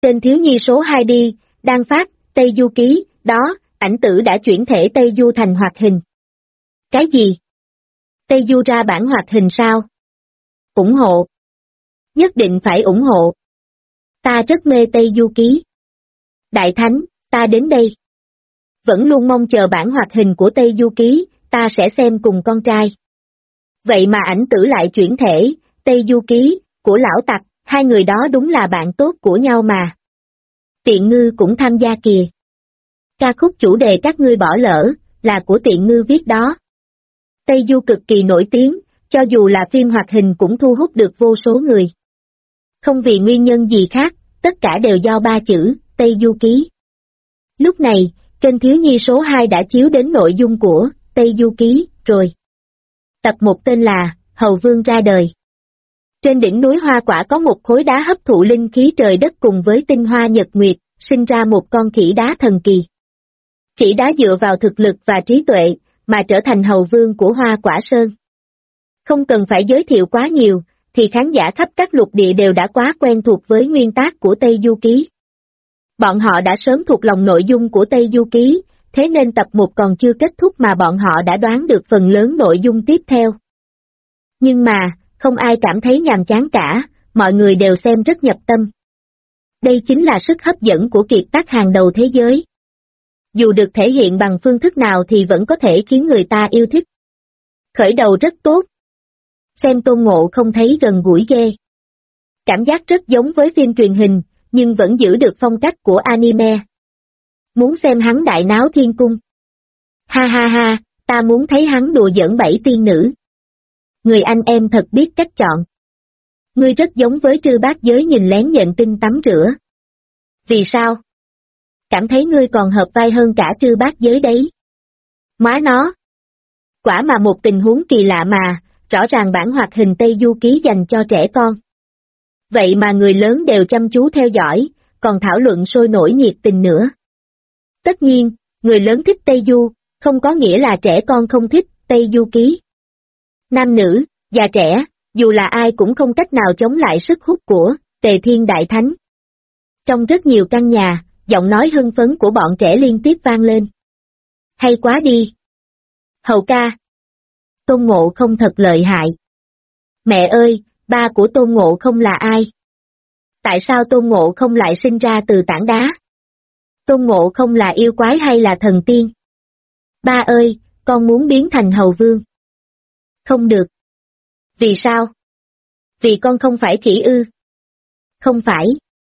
Tên thiếu nhi số 2 đi, đang phát, Tây Du ký, đó, ảnh tử đã chuyển thể Tây Du thành hoạt hình. Cái gì? Tây Du ra bản hoạt hình sao? Ủng hộ. Nhất định phải ủng hộ. Ta rất mê Tây Du ký. Đại Thánh, ta đến đây. Vẫn luôn mong chờ bản hoạt hình của Tây Du ký, ta sẽ xem cùng con trai. Vậy mà ảnh tử lại chuyển thể, Tây Du ký, của lão tặc, hai người đó đúng là bạn tốt của nhau mà. Tiện Ngư cũng tham gia kìa. Ca khúc chủ đề các ngươi bỏ lỡ, là của Tiện Ngư viết đó. Tây Du cực kỳ nổi tiếng, cho dù là phim hoạt hình cũng thu hút được vô số người. Không vì nguyên nhân gì khác, tất cả đều do ba chữ, Tây Du ký. Lúc này, kênh thiếu nhi số 2 đã chiếu đến nội dung của Tây Du ký rồi. Tập 1 tên là Hầu Vương ra đời. Trên đỉnh núi Hoa Quả có một khối đá hấp thụ linh khí trời đất cùng với tinh hoa nhật nguyệt, sinh ra một con khỉ đá thần kỳ. Khỉ đá dựa vào thực lực và trí tuệ, mà trở thành hầu vương của Hoa Quả Sơn. Không cần phải giới thiệu quá nhiều, thì khán giả khắp các lục địa đều đã quá quen thuộc với nguyên tác của Tây Du ký. Bọn họ đã sớm thuộc lòng nội dung của Tây Du ký, thế nên tập 1 còn chưa kết thúc mà bọn họ đã đoán được phần lớn nội dung tiếp theo. Nhưng mà, không ai cảm thấy nhàm chán cả, mọi người đều xem rất nhập tâm. Đây chính là sức hấp dẫn của kiệt tác hàng đầu thế giới. Dù được thể hiện bằng phương thức nào thì vẫn có thể khiến người ta yêu thích. Khởi đầu rất tốt. Xem Tôn Ngộ không thấy gần gũi ghê. Cảm giác rất giống với phim truyền hình, nhưng vẫn giữ được phong cách của anime. Muốn xem hắn đại náo thiên cung. Ha ha ha, ta muốn thấy hắn đùa giỡn 7 tiên nữ. Người anh em thật biết cách chọn. Ngươi rất giống với Trư Bát Giới nhìn lén nhện tinh tắm rửa. Vì sao? Cảm thấy ngươi còn hợp vai hơn cả Trư Bát Giới đấy. Má nó. Quả mà một tình huống kỳ lạ mà, rõ ràng bản hoạt hình Tây Du ký dành cho trẻ con. Vậy mà người lớn đều chăm chú theo dõi, còn thảo luận sôi nổi nhiệt tình nữa. Tất nhiên, người lớn thích Tây Du, không có nghĩa là trẻ con không thích Tây Du ký. Nam nữ, già trẻ, dù là ai cũng không cách nào chống lại sức hút của Tề Thiên Đại Thánh. Trong rất nhiều căn nhà, giọng nói hưng phấn của bọn trẻ liên tiếp vang lên. Hay quá đi! Hầu ca! Tôn Ngộ không thật lợi hại. Mẹ ơi, ba của Tôn Ngộ không là ai? Tại sao Tôn Ngộ không lại sinh ra từ tảng đá? Tôn Ngộ không là yêu quái hay là thần tiên? Ba ơi, con muốn biến thành hầu vương. Không được. Vì sao? Vì con không phải khỉ ư? Không phải.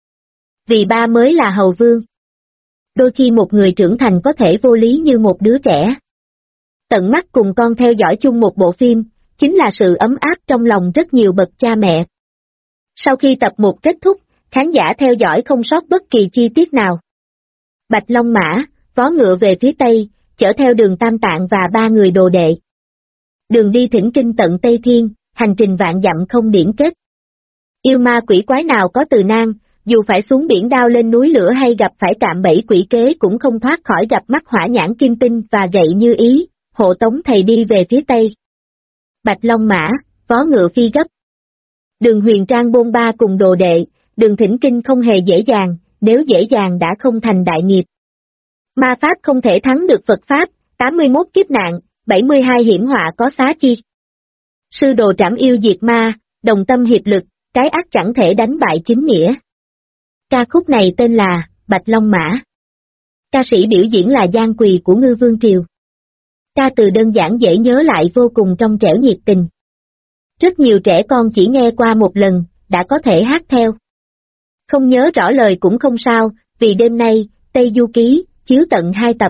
Vì ba mới là hầu vương. Đôi khi một người trưởng thành có thể vô lý như một đứa trẻ. Tận mắt cùng con theo dõi chung một bộ phim, chính là sự ấm áp trong lòng rất nhiều bậc cha mẹ. Sau khi tập 1 kết thúc, khán giả theo dõi không sót bất kỳ chi tiết nào. Bạch Long Mã, vó ngựa về phía Tây, chở theo Đường Tam Tạng và 3 người đồ đệ. Đường đi thỉnh kinh tận Tây Thiên, hành trình vạn dặm không điển kết. Yêu ma quỷ quái nào có từ nan, dù phải xuống biển đao lên núi lửa hay gặp phải cạm bẫy quỷ kế cũng không thoát khỏi gặp mắt hỏa nhãn kim tinh và gậy như ý, hộ tống thầy đi về phía Tây. Bạch Long Mã, vó ngựa phi gấp. Đường Huyền Trang bôn ba cùng đồ đệ, đường thỉnh kinh không hề dễ dàng, nếu dễ dàng đã không thành đại nghiệp. Ma Pháp không thể thắng được Phật Pháp, 81 kiếp nạn, 72 hiểm họa có xá chi. Sư đồ trảm yêu diệt ma, đồng tâm hiệp lực, cái ác chẳng thể đánh bại chính nghĩa. Ca khúc này tên là Bạch Long Mã. Ca sĩ biểu diễn là Giang Quỳ của Ngư Vương Triều. Ca từ đơn giản dễ nhớ lại vô cùng trong trẻo nhiệt tình. Rất nhiều trẻ con chỉ nghe qua một lần, đã có thể hát theo. Không nhớ rõ lời cũng không sao, vì đêm nay, Tây Du ký, chiếu tận 2 tập.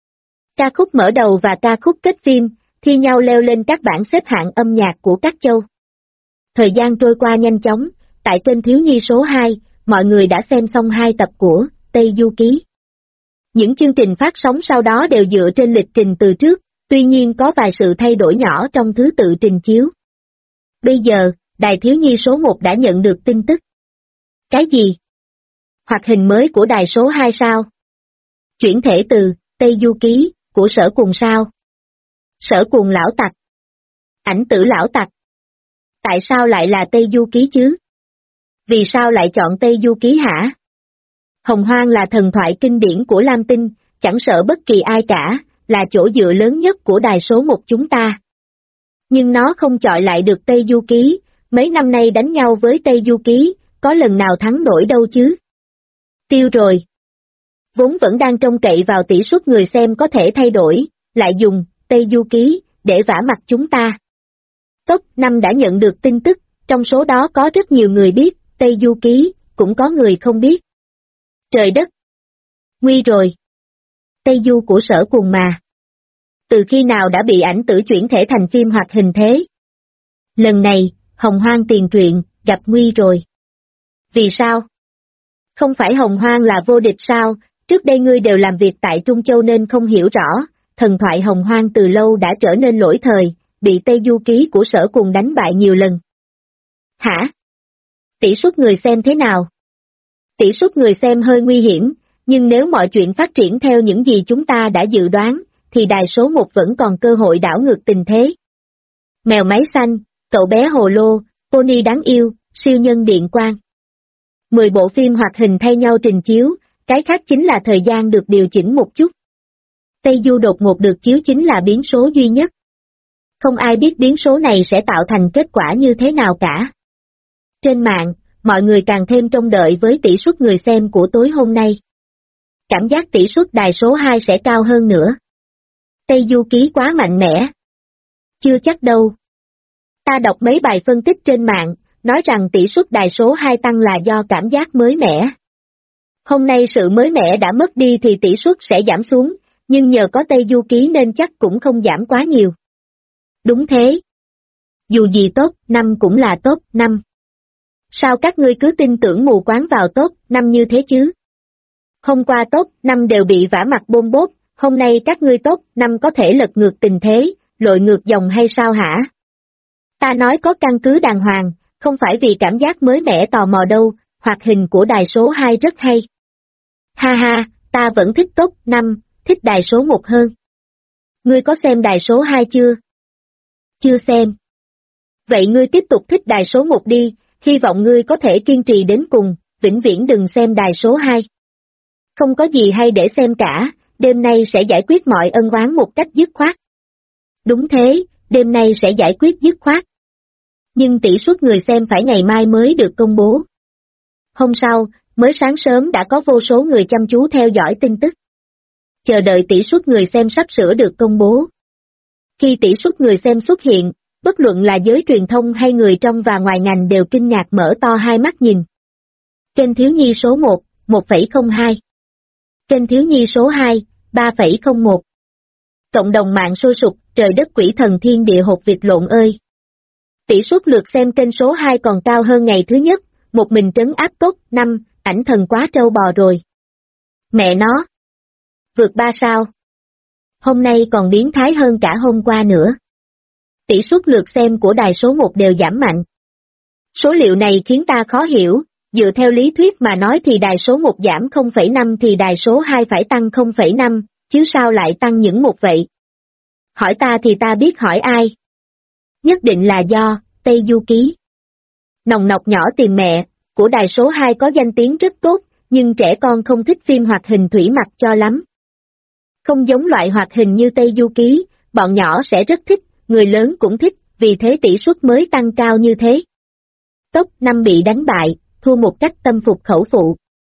Ca khúc mở đầu và ca khúc kết phim, thi nhau leo lên các bảng xếp hạng âm nhạc của các châu. Thời gian trôi qua nhanh chóng, tại kênh thiếu nhi số 2, mọi người đã xem xong 2 tập của Tây Du ký. Những chương trình phát sóng sau đó đều dựa trên lịch trình từ trước, tuy nhiên có vài sự thay đổi nhỏ trong thứ tự trình chiếu. Bây giờ, đài thiếu nhi số 1 đã nhận được tin tức. Cái gì? Hoạt hình mới của đài số 2 sao? Chuyển thể từ Tây Du ký của Sở Cuồng sao? Sở Cuồng lão tặc. Ảnh tử lão tặc. Tại sao lại là Tây Du ký chứ? Vì sao lại chọn Tây Du ký hả? Hồng Hoang là thần thoại kinh điển của Lam Tinh, chẳng sợ bất kỳ ai cả, là chỗ dựa lớn nhất của đài số 1 chúng ta. Nhưng nó không chọi lại được Tây Du Ký, mấy năm nay đánh nhau với Tây Du Ký, có lần nào thắng nổi đâu chứ. Tiêu rồi. Vốn vẫn đang trông cậy vào tỷ suất người xem có thể thay đổi, lại dùng Tây Du Ký để vả mặt chúng ta. Top 5 đã nhận được tin tức, trong số đó có rất nhiều người biết Tây Du Ký, cũng có người không biết. Trời đất! Nguy rồi! Tây Du của Sở Cuồng mà. Từ khi nào đã bị ảnh tử chuyển thể thành phim hoạt hình thế? Lần này, Hồng Hoang tiền truyện, gặp nguy rồi. Vì sao? Không phải Hồng Hoang là vô địch sao, trước đây ngươi đều làm việc tại Trung Châu nên không hiểu rõ, thần thoại Hồng Hoang từ lâu đã trở nên lỗi thời, bị Tây Du Ký của Sở Cuồng đánh bại nhiều lần. Hả? Tỷ suất người xem thế nào? Tỷ suất người xem hơi nguy hiểm, nhưng nếu mọi chuyện phát triển theo những gì chúng ta đã dự đoán, thì đài số 1 vẫn còn cơ hội đảo ngược tình thế. Mèo máy xanh, cậu bé hồ lô, pony đáng yêu, siêu nhân điện quang. 10 bộ phim hoạt hình thay nhau trình chiếu, cái khác chính là thời gian được điều chỉnh một chút. Tây Du đột ngột được chiếu chính là biến số duy nhất. Không ai biết biến số này sẽ tạo thành kết quả như thế nào cả. Trên mạng, mọi người càng thêm trông đợi với tỷ suất người xem của tối hôm nay. Cảm giác tỷ suất đài số 2 sẽ cao hơn nữa. Tây Du Ký quá mạnh mẽ. Chưa chắc đâu. Ta đọc mấy bài phân tích trên mạng, nói rằng tỷ suất đài số 2 tăng là do cảm giác mới mẻ. Hôm nay sự mới mẻ đã mất đi thì tỷ suất sẽ giảm xuống, nhưng nhờ có Tây Du Ký nên chắc cũng không giảm quá nhiều. Đúng thế. Dù gì top 5 cũng là top 5. Sao các ngươi cứ tin tưởng mù quáng vào top 5 như thế chứ? Hôm qua top 5 đều bị vả mặt bôm bốp, hôm nay các ngươi top 5 có thể lật ngược tình thế, lội ngược dòng hay sao hả? Ta nói có căn cứ đàng hoàng, không phải vì cảm giác mới mẻ tò mò đâu, hoạt hình của đài số 2 rất hay. Ha ha, ta vẫn thích top 5, thích đài số 1 hơn. Ngươi có xem đài số 2 chưa? Chưa xem. Vậy ngươi tiếp tục thích đài số 1 đi, hy vọng ngươi có thể kiên trì đến cùng, vĩnh viễn đừng xem đài số 2. Không có gì hay để xem cả, đêm nay sẽ giải quyết mọi ân oán một cách dứt khoát. Đúng thế, đêm nay sẽ giải quyết dứt khoát. Nhưng tỷ suất người xem phải ngày mai mới được công bố. Hôm sau, mới sáng sớm đã có vô số người chăm chú theo dõi tin tức. Chờ đợi tỷ suất người xem sắp sửa được công bố. Khi tỷ suất người xem xuất hiện, bất luận là giới truyền thông hay người trong và ngoài ngành đều kinh ngạc mở to hai mắt nhìn. Kênh thiếu nhi số 1, 1,02. Kênh thiếu nhi số 2, 3,01. Cộng đồng mạng sôi sục, trời đất quỷ thần thiên địa hột vịt lộn ơi. Tỷ suất lượt xem kênh số 2 còn cao hơn ngày thứ nhất, một mình trấn áp top 5, ảnh thần quá trâu bò rồi. Mẹ nó! Vượt 3 sao? Hôm nay còn biến thái hơn cả hôm qua nữa. Tỷ suất lượt xem của đài số 1 đều giảm mạnh. Số liệu này khiến ta khó hiểu, dựa theo lý thuyết mà nói thì đài số 1 giảm 0,5 thì đài số 2 phải tăng 0,5, chứ sao lại tăng những một vậy? Hỏi ta thì ta biết hỏi ai? Nhất định là do Tây Du Ký. Nòng nọc nhỏ tìm mẹ, của đài số 2 có danh tiếng rất tốt, nhưng trẻ con không thích phim hoạt hình thủy mặc cho lắm. Không giống loại hoạt hình như Tây Du Ký, bọn nhỏ sẽ rất thích, người lớn cũng thích, vì thế tỷ suất mới tăng cao như thế. Top 5 bị đánh bại, thua một cách tâm phục khẩu phụ.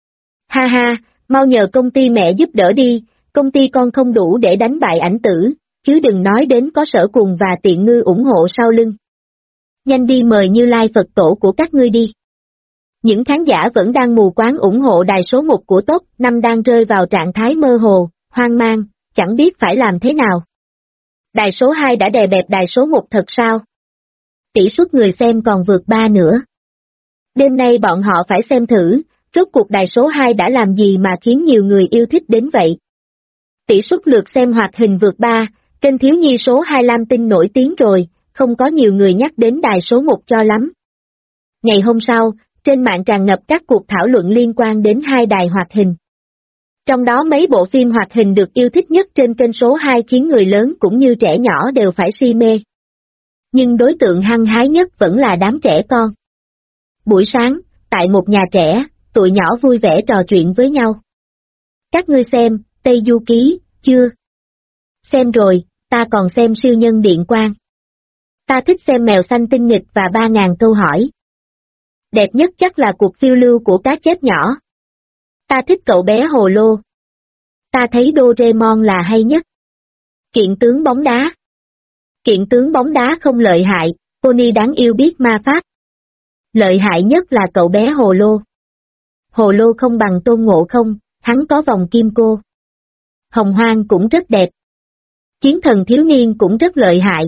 Ha ha, mau nhờ công ty mẹ giúp đỡ đi, công ty con không đủ để đánh bại ảnh tử, chứ đừng nói đến có Sở Cuồng và Tiện Ngư ủng hộ sau lưng. Nhanh đi mời Như Lai Phật tổ của các ngươi đi. Những khán giả vẫn đang mù quáng ủng hộ đài số 1 của top 5 đang rơi vào trạng thái mơ hồ, hoang mang, chẳng biết phải làm thế nào. Đài số 2 đã đè bẹp đài số 1 thật sao? Tỷ suất người xem còn vượt 3 nữa. Đêm nay bọn họ phải xem thử, rốt cuộc đài số 2 đã làm gì mà khiến nhiều người yêu thích đến vậy. Tỷ suất lượt xem hoạt hình vượt 3, kênh thiếu nhi số 2 Lam Tinh nổi tiếng rồi, không có nhiều người nhắc đến đài số 1 cho lắm. Ngày hôm sau, trên mạng tràn ngập các cuộc thảo luận liên quan đến hai đài hoạt hình. Trong đó mấy bộ phim hoạt hình được yêu thích nhất trên kênh số 2 khiến người lớn cũng như trẻ nhỏ đều phải si mê. Nhưng đối tượng hăng hái nhất vẫn là đám trẻ con. Buổi sáng, tại một nhà trẻ, tụi nhỏ vui vẻ trò chuyện với nhau. Các ngươi xem, Tây Du Ký, chưa? Xem rồi, ta còn xem siêu nhân điện quang. Ta thích xem mèo xanh tinh nghịch và 3.000 câu hỏi. Đẹp nhất chắc là cuộc phiêu lưu của cá chép nhỏ. Ta thích cậu bé hồ lô. Ta thấy Doraemon là hay nhất. Kiện tướng bóng đá. Kiện tướng bóng đá không lợi hại, Pony đáng yêu biết ma pháp. Lợi hại nhất là cậu bé hồ lô. Hồ lô không bằng Tôn Ngộ Không, hắn có vòng kim cô. Hồng Hoang cũng rất đẹp. Chiến thần thiếu niên cũng rất lợi hại.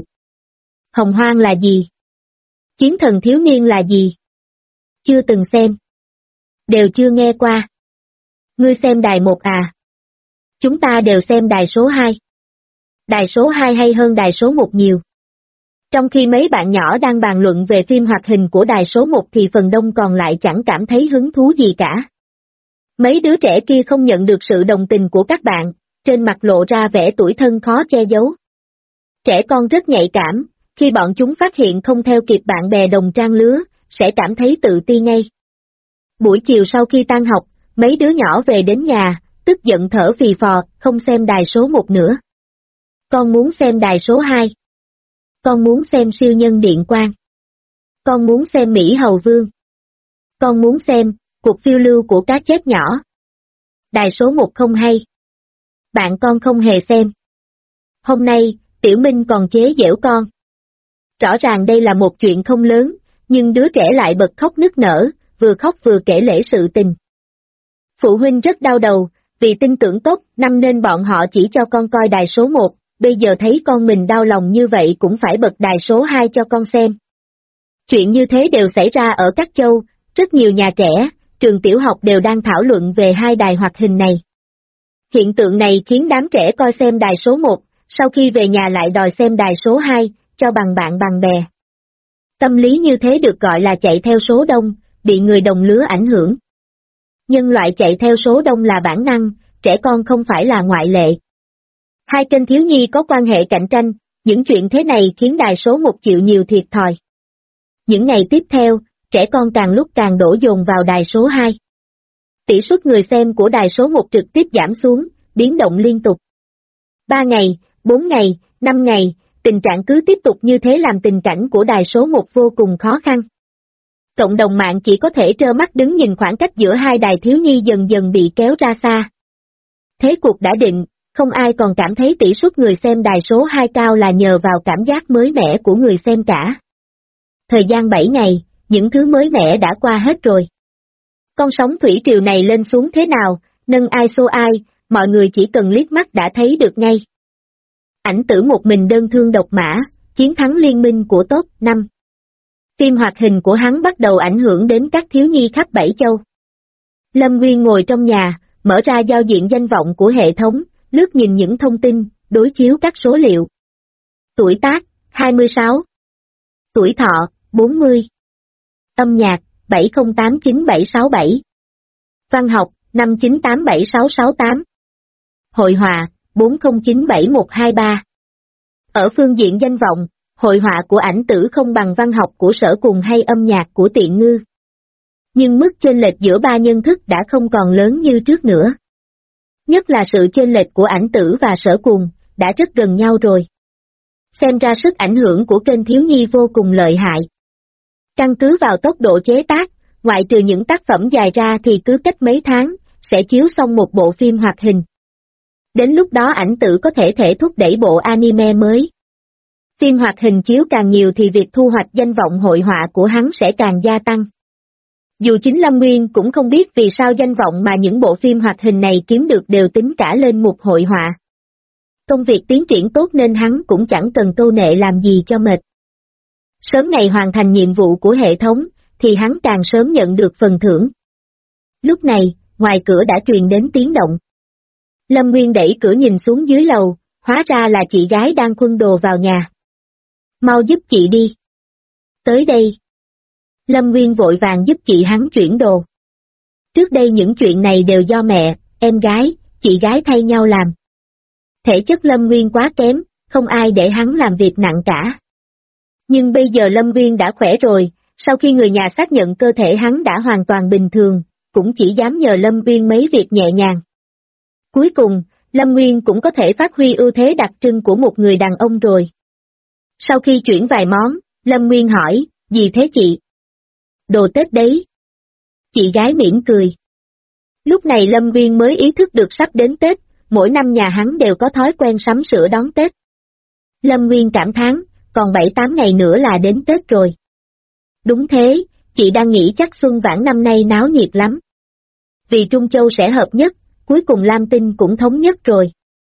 Hồng Hoang là gì? Chiến thần thiếu niên là gì? Chưa từng xem. Đều chưa nghe qua. Ngươi xem đài 1 à? Chúng ta đều xem đài số 2. Đài số 2 hay hơn đài số 1 nhiều. Trong khi mấy bạn nhỏ đang bàn luận về phim hoạt hình của đài số 1 thì phần đông còn lại chẳng cảm thấy hứng thú gì cả. Mấy đứa trẻ kia không nhận được sự đồng tình của các bạn, trên mặt lộ ra vẻ tủi thân khó che giấu. Trẻ con rất nhạy cảm, khi bọn chúng phát hiện không theo kịp bạn bè đồng trang lứa, sẽ cảm thấy tự ti ngay. Buổi chiều sau khi tan học, mấy đứa nhỏ về đến nhà, tức giận thở phì phò, không xem đài số 1 nữa. Con muốn xem đài số 2. Con muốn xem siêu nhân điện quang. Con muốn xem Mỹ Hầu Vương. Con muốn xem cuộc phiêu lưu của cá chép nhỏ. Đài số 1 không hay. Bạn con không hề xem. Hôm nay, Tiểu Minh còn chế giễu con. Rõ ràng đây là một chuyện không lớn, nhưng đứa trẻ lại bật khóc nức nở, vừa khóc vừa kể lể sự tình. Phụ huynh rất đau đầu, vì tin tưởng tốt năm nên bọn họ chỉ cho con coi đài số 1, bây giờ thấy con mình đau lòng như vậy cũng phải bật đài số 2 cho con xem. Chuyện như thế đều xảy ra ở các châu, rất nhiều nhà trẻ, trường tiểu học đều đang thảo luận về hai đài hoạt hình này. Hiện tượng này khiến đám trẻ coi xem đài số 1, sau khi về nhà lại đòi xem đài số 2, cho bằng bạn bằng bè. Tâm lý như thế được gọi là chạy theo số đông, bị người đồng lứa ảnh hưởng. Nhân loại chạy theo số đông là bản năng, trẻ con không phải là ngoại lệ. Hai kênh thiếu nhi có quan hệ cạnh tranh, những chuyện thế này khiến đài số 1 chịu nhiều thiệt thòi. Những ngày tiếp theo, trẻ con càng lúc càng đổ dồn vào đài số 2. Tỷ suất người xem của đài số 1 trực tiếp giảm xuống, biến động liên tục. 3 ngày, 4 ngày, 5 ngày, tình trạng cứ tiếp tục như thế làm tình cảnh của đài số 1 vô cùng khó khăn. Cộng đồng mạng chỉ có thể trơ mắt đứng nhìn khoảng cách giữa hai đài thiếu nhi dần dần bị kéo ra xa. Thế cuộc đã định, không ai còn cảm thấy tỷ suất người xem đài số 2 cao là nhờ vào cảm giác mới mẻ của người xem cả. Thời gian 7 ngày, những thứ mới mẻ đã qua hết rồi. Con sóng thủy triều này lên xuống thế nào, nâng ai xô ai, mọi người chỉ cần liếc mắt đã thấy được ngay. Ảnh tử một mình đơn thương độc mã, chiến thắng liên minh của top 5. Phim hoạt hình của hắn bắt đầu ảnh hưởng đến các thiếu nhi khắp 7 châu. Lâm Nguyên ngồi trong nhà, mở ra giao diện danh vọng của hệ thống, lướt nhìn những thông tin, đối chiếu các số liệu. Tuổi tác, 26. Tuổi thọ, 40. Âm nhạc, 70897767. Văn học, 5987668. Hội họa, 40971123. Ở phương diện danh vọng, hội họa của ảnh tử không bằng văn học của Sở Cùng hay âm nhạc của Tiện Ngư. Nhưng mức chênh lệch giữa ba nhân thức đã không còn lớn như trước nữa. Nhất là sự chênh lệch của ảnh tử và Sở Cùng, đã rất gần nhau rồi. Xem ra sức ảnh hưởng của kênh thiếu nhi vô cùng lợi hại. Căn cứ vào tốc độ chế tác, ngoại trừ những tác phẩm dài ra thì cứ cách mấy tháng, sẽ chiếu xong một bộ phim hoạt hình. Đến lúc đó ảnh tử có thể thúc đẩy bộ anime mới. Phim hoạt hình chiếu càng nhiều thì việc thu hoạch danh vọng hội họa của hắn sẽ càng gia tăng. Dù chính Lâm Nguyên cũng không biết vì sao danh vọng mà những bộ phim hoạt hình này kiếm được đều tính cả lên mục hội họa. Công việc tiến triển tốt nên hắn cũng chẳng cần câu nệ làm gì cho mệt. Sớm ngày hoàn thành nhiệm vụ của hệ thống, thì hắn càng sớm nhận được phần thưởng. Lúc này, ngoài cửa đã truyền đến tiếng động. Lâm Nguyên đẩy cửa nhìn xuống dưới lầu, hóa ra là chị gái đang khuân đồ vào nhà. Mau giúp chị đi. Tới đây. Lâm Nguyên vội vàng giúp chị hắn chuyển đồ. Trước đây những chuyện này đều do mẹ, em gái, chị gái thay nhau làm. Thể chất Lâm Nguyên quá kém, không ai để hắn làm việc nặng cả. Nhưng bây giờ Lâm Nguyên đã khỏe rồi, sau khi người nhà xác nhận cơ thể hắn đã hoàn toàn bình thường, cũng chỉ dám nhờ Lâm Nguyên mấy việc nhẹ nhàng. Cuối cùng, Lâm Nguyên cũng có thể phát huy ưu thế đặc trưng của một người đàn ông rồi. Sau khi chuyển vài món, Lâm Nguyên hỏi, gì thế chị? Đồ Tết đấy. Chị gái mỉm cười. Lúc này Lâm Nguyên mới ý thức được sắp đến Tết, mỗi năm nhà hắn đều có thói quen sắm sửa đón Tết. Lâm Nguyên cảm thán, còn 7-8 ngày nữa là đến Tết rồi. Đúng thế, chị đang nghĩ chắc Xuân Vãn năm nay náo nhiệt lắm. Vì Trung Châu sẽ hợp nhất, cuối cùng Lam Tinh cũng thống nhất rồi.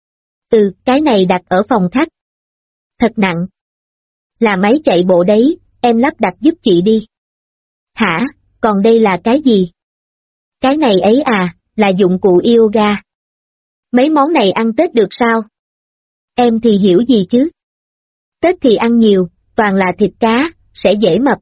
Cái này đặt ở phòng khách. Thật nặng. Là máy chạy bộ đấy, em lắp đặt giúp chị đi. Hả, còn đây là cái gì? Cái này ấy à, là dụng cụ yoga. Mấy món này ăn Tết được sao? Em thì hiểu gì chứ? Tết thì ăn nhiều, toàn là thịt cá, sẽ dễ mập.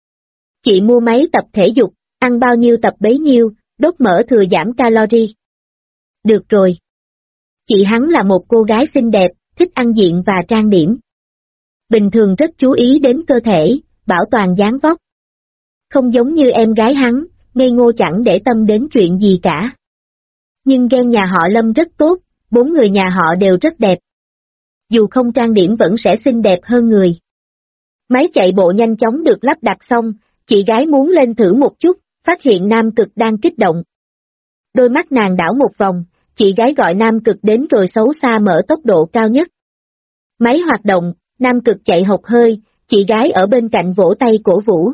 Chị mua máy tập thể dục, ăn bao nhiêu tập bấy nhiêu, đốt mỡ thừa giảm calorie. Được rồi. Chị hắn là một cô gái xinh đẹp, thích ăn diện và trang điểm. Bình thường rất chú ý đến cơ thể, bảo toàn dáng vóc. Không giống như em gái hắn, ngây ngô chẳng để tâm đến chuyện gì cả. Nhưng gen nhà họ Lâm rất tốt, 4 người nhà họ đều rất đẹp. Dù không trang điểm vẫn sẽ xinh đẹp hơn người. Máy chạy bộ nhanh chóng được lắp đặt xong, chị gái muốn lên thử một chút, phát hiện Nam Cực đang kích động. Đôi mắt nàng đảo một vòng, chị gái gọi Nam Cực đến rồi xấu xa mở tốc độ cao nhất. Máy hoạt động, Nam Cực chạy hộc hơi, chị gái ở bên cạnh vỗ tay cổ vũ.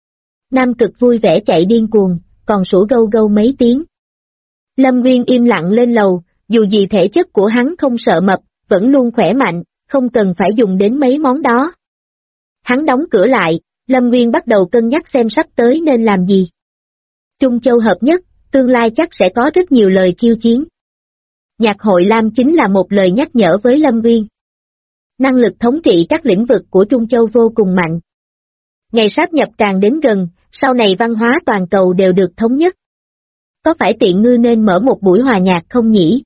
Nam Cực vui vẻ chạy điên cuồng, còn sủa gâu gâu mấy tiếng. Lâm Nguyên im lặng lên lầu, dù gì thể chất của hắn không sợ mập, vẫn luôn khỏe mạnh, không cần phải dùng đến mấy món đó. Hắn đóng cửa lại, Lâm Nguyên bắt đầu cân nhắc xem sắp tới nên làm gì. Trung Châu hợp nhất, tương lai chắc sẽ có rất nhiều lời khiêu chiến. Nhạc hội Lam chính là một lời nhắc nhở với Lâm Nguyên. Năng lực thống trị các lĩnh vực của Trung Châu vô cùng mạnh. Ngày sáp nhập càng đến gần, sau này văn hóa toàn cầu đều được thống nhất. Có phải Tiện Ngư nên mở một buổi hòa nhạc không nhỉ?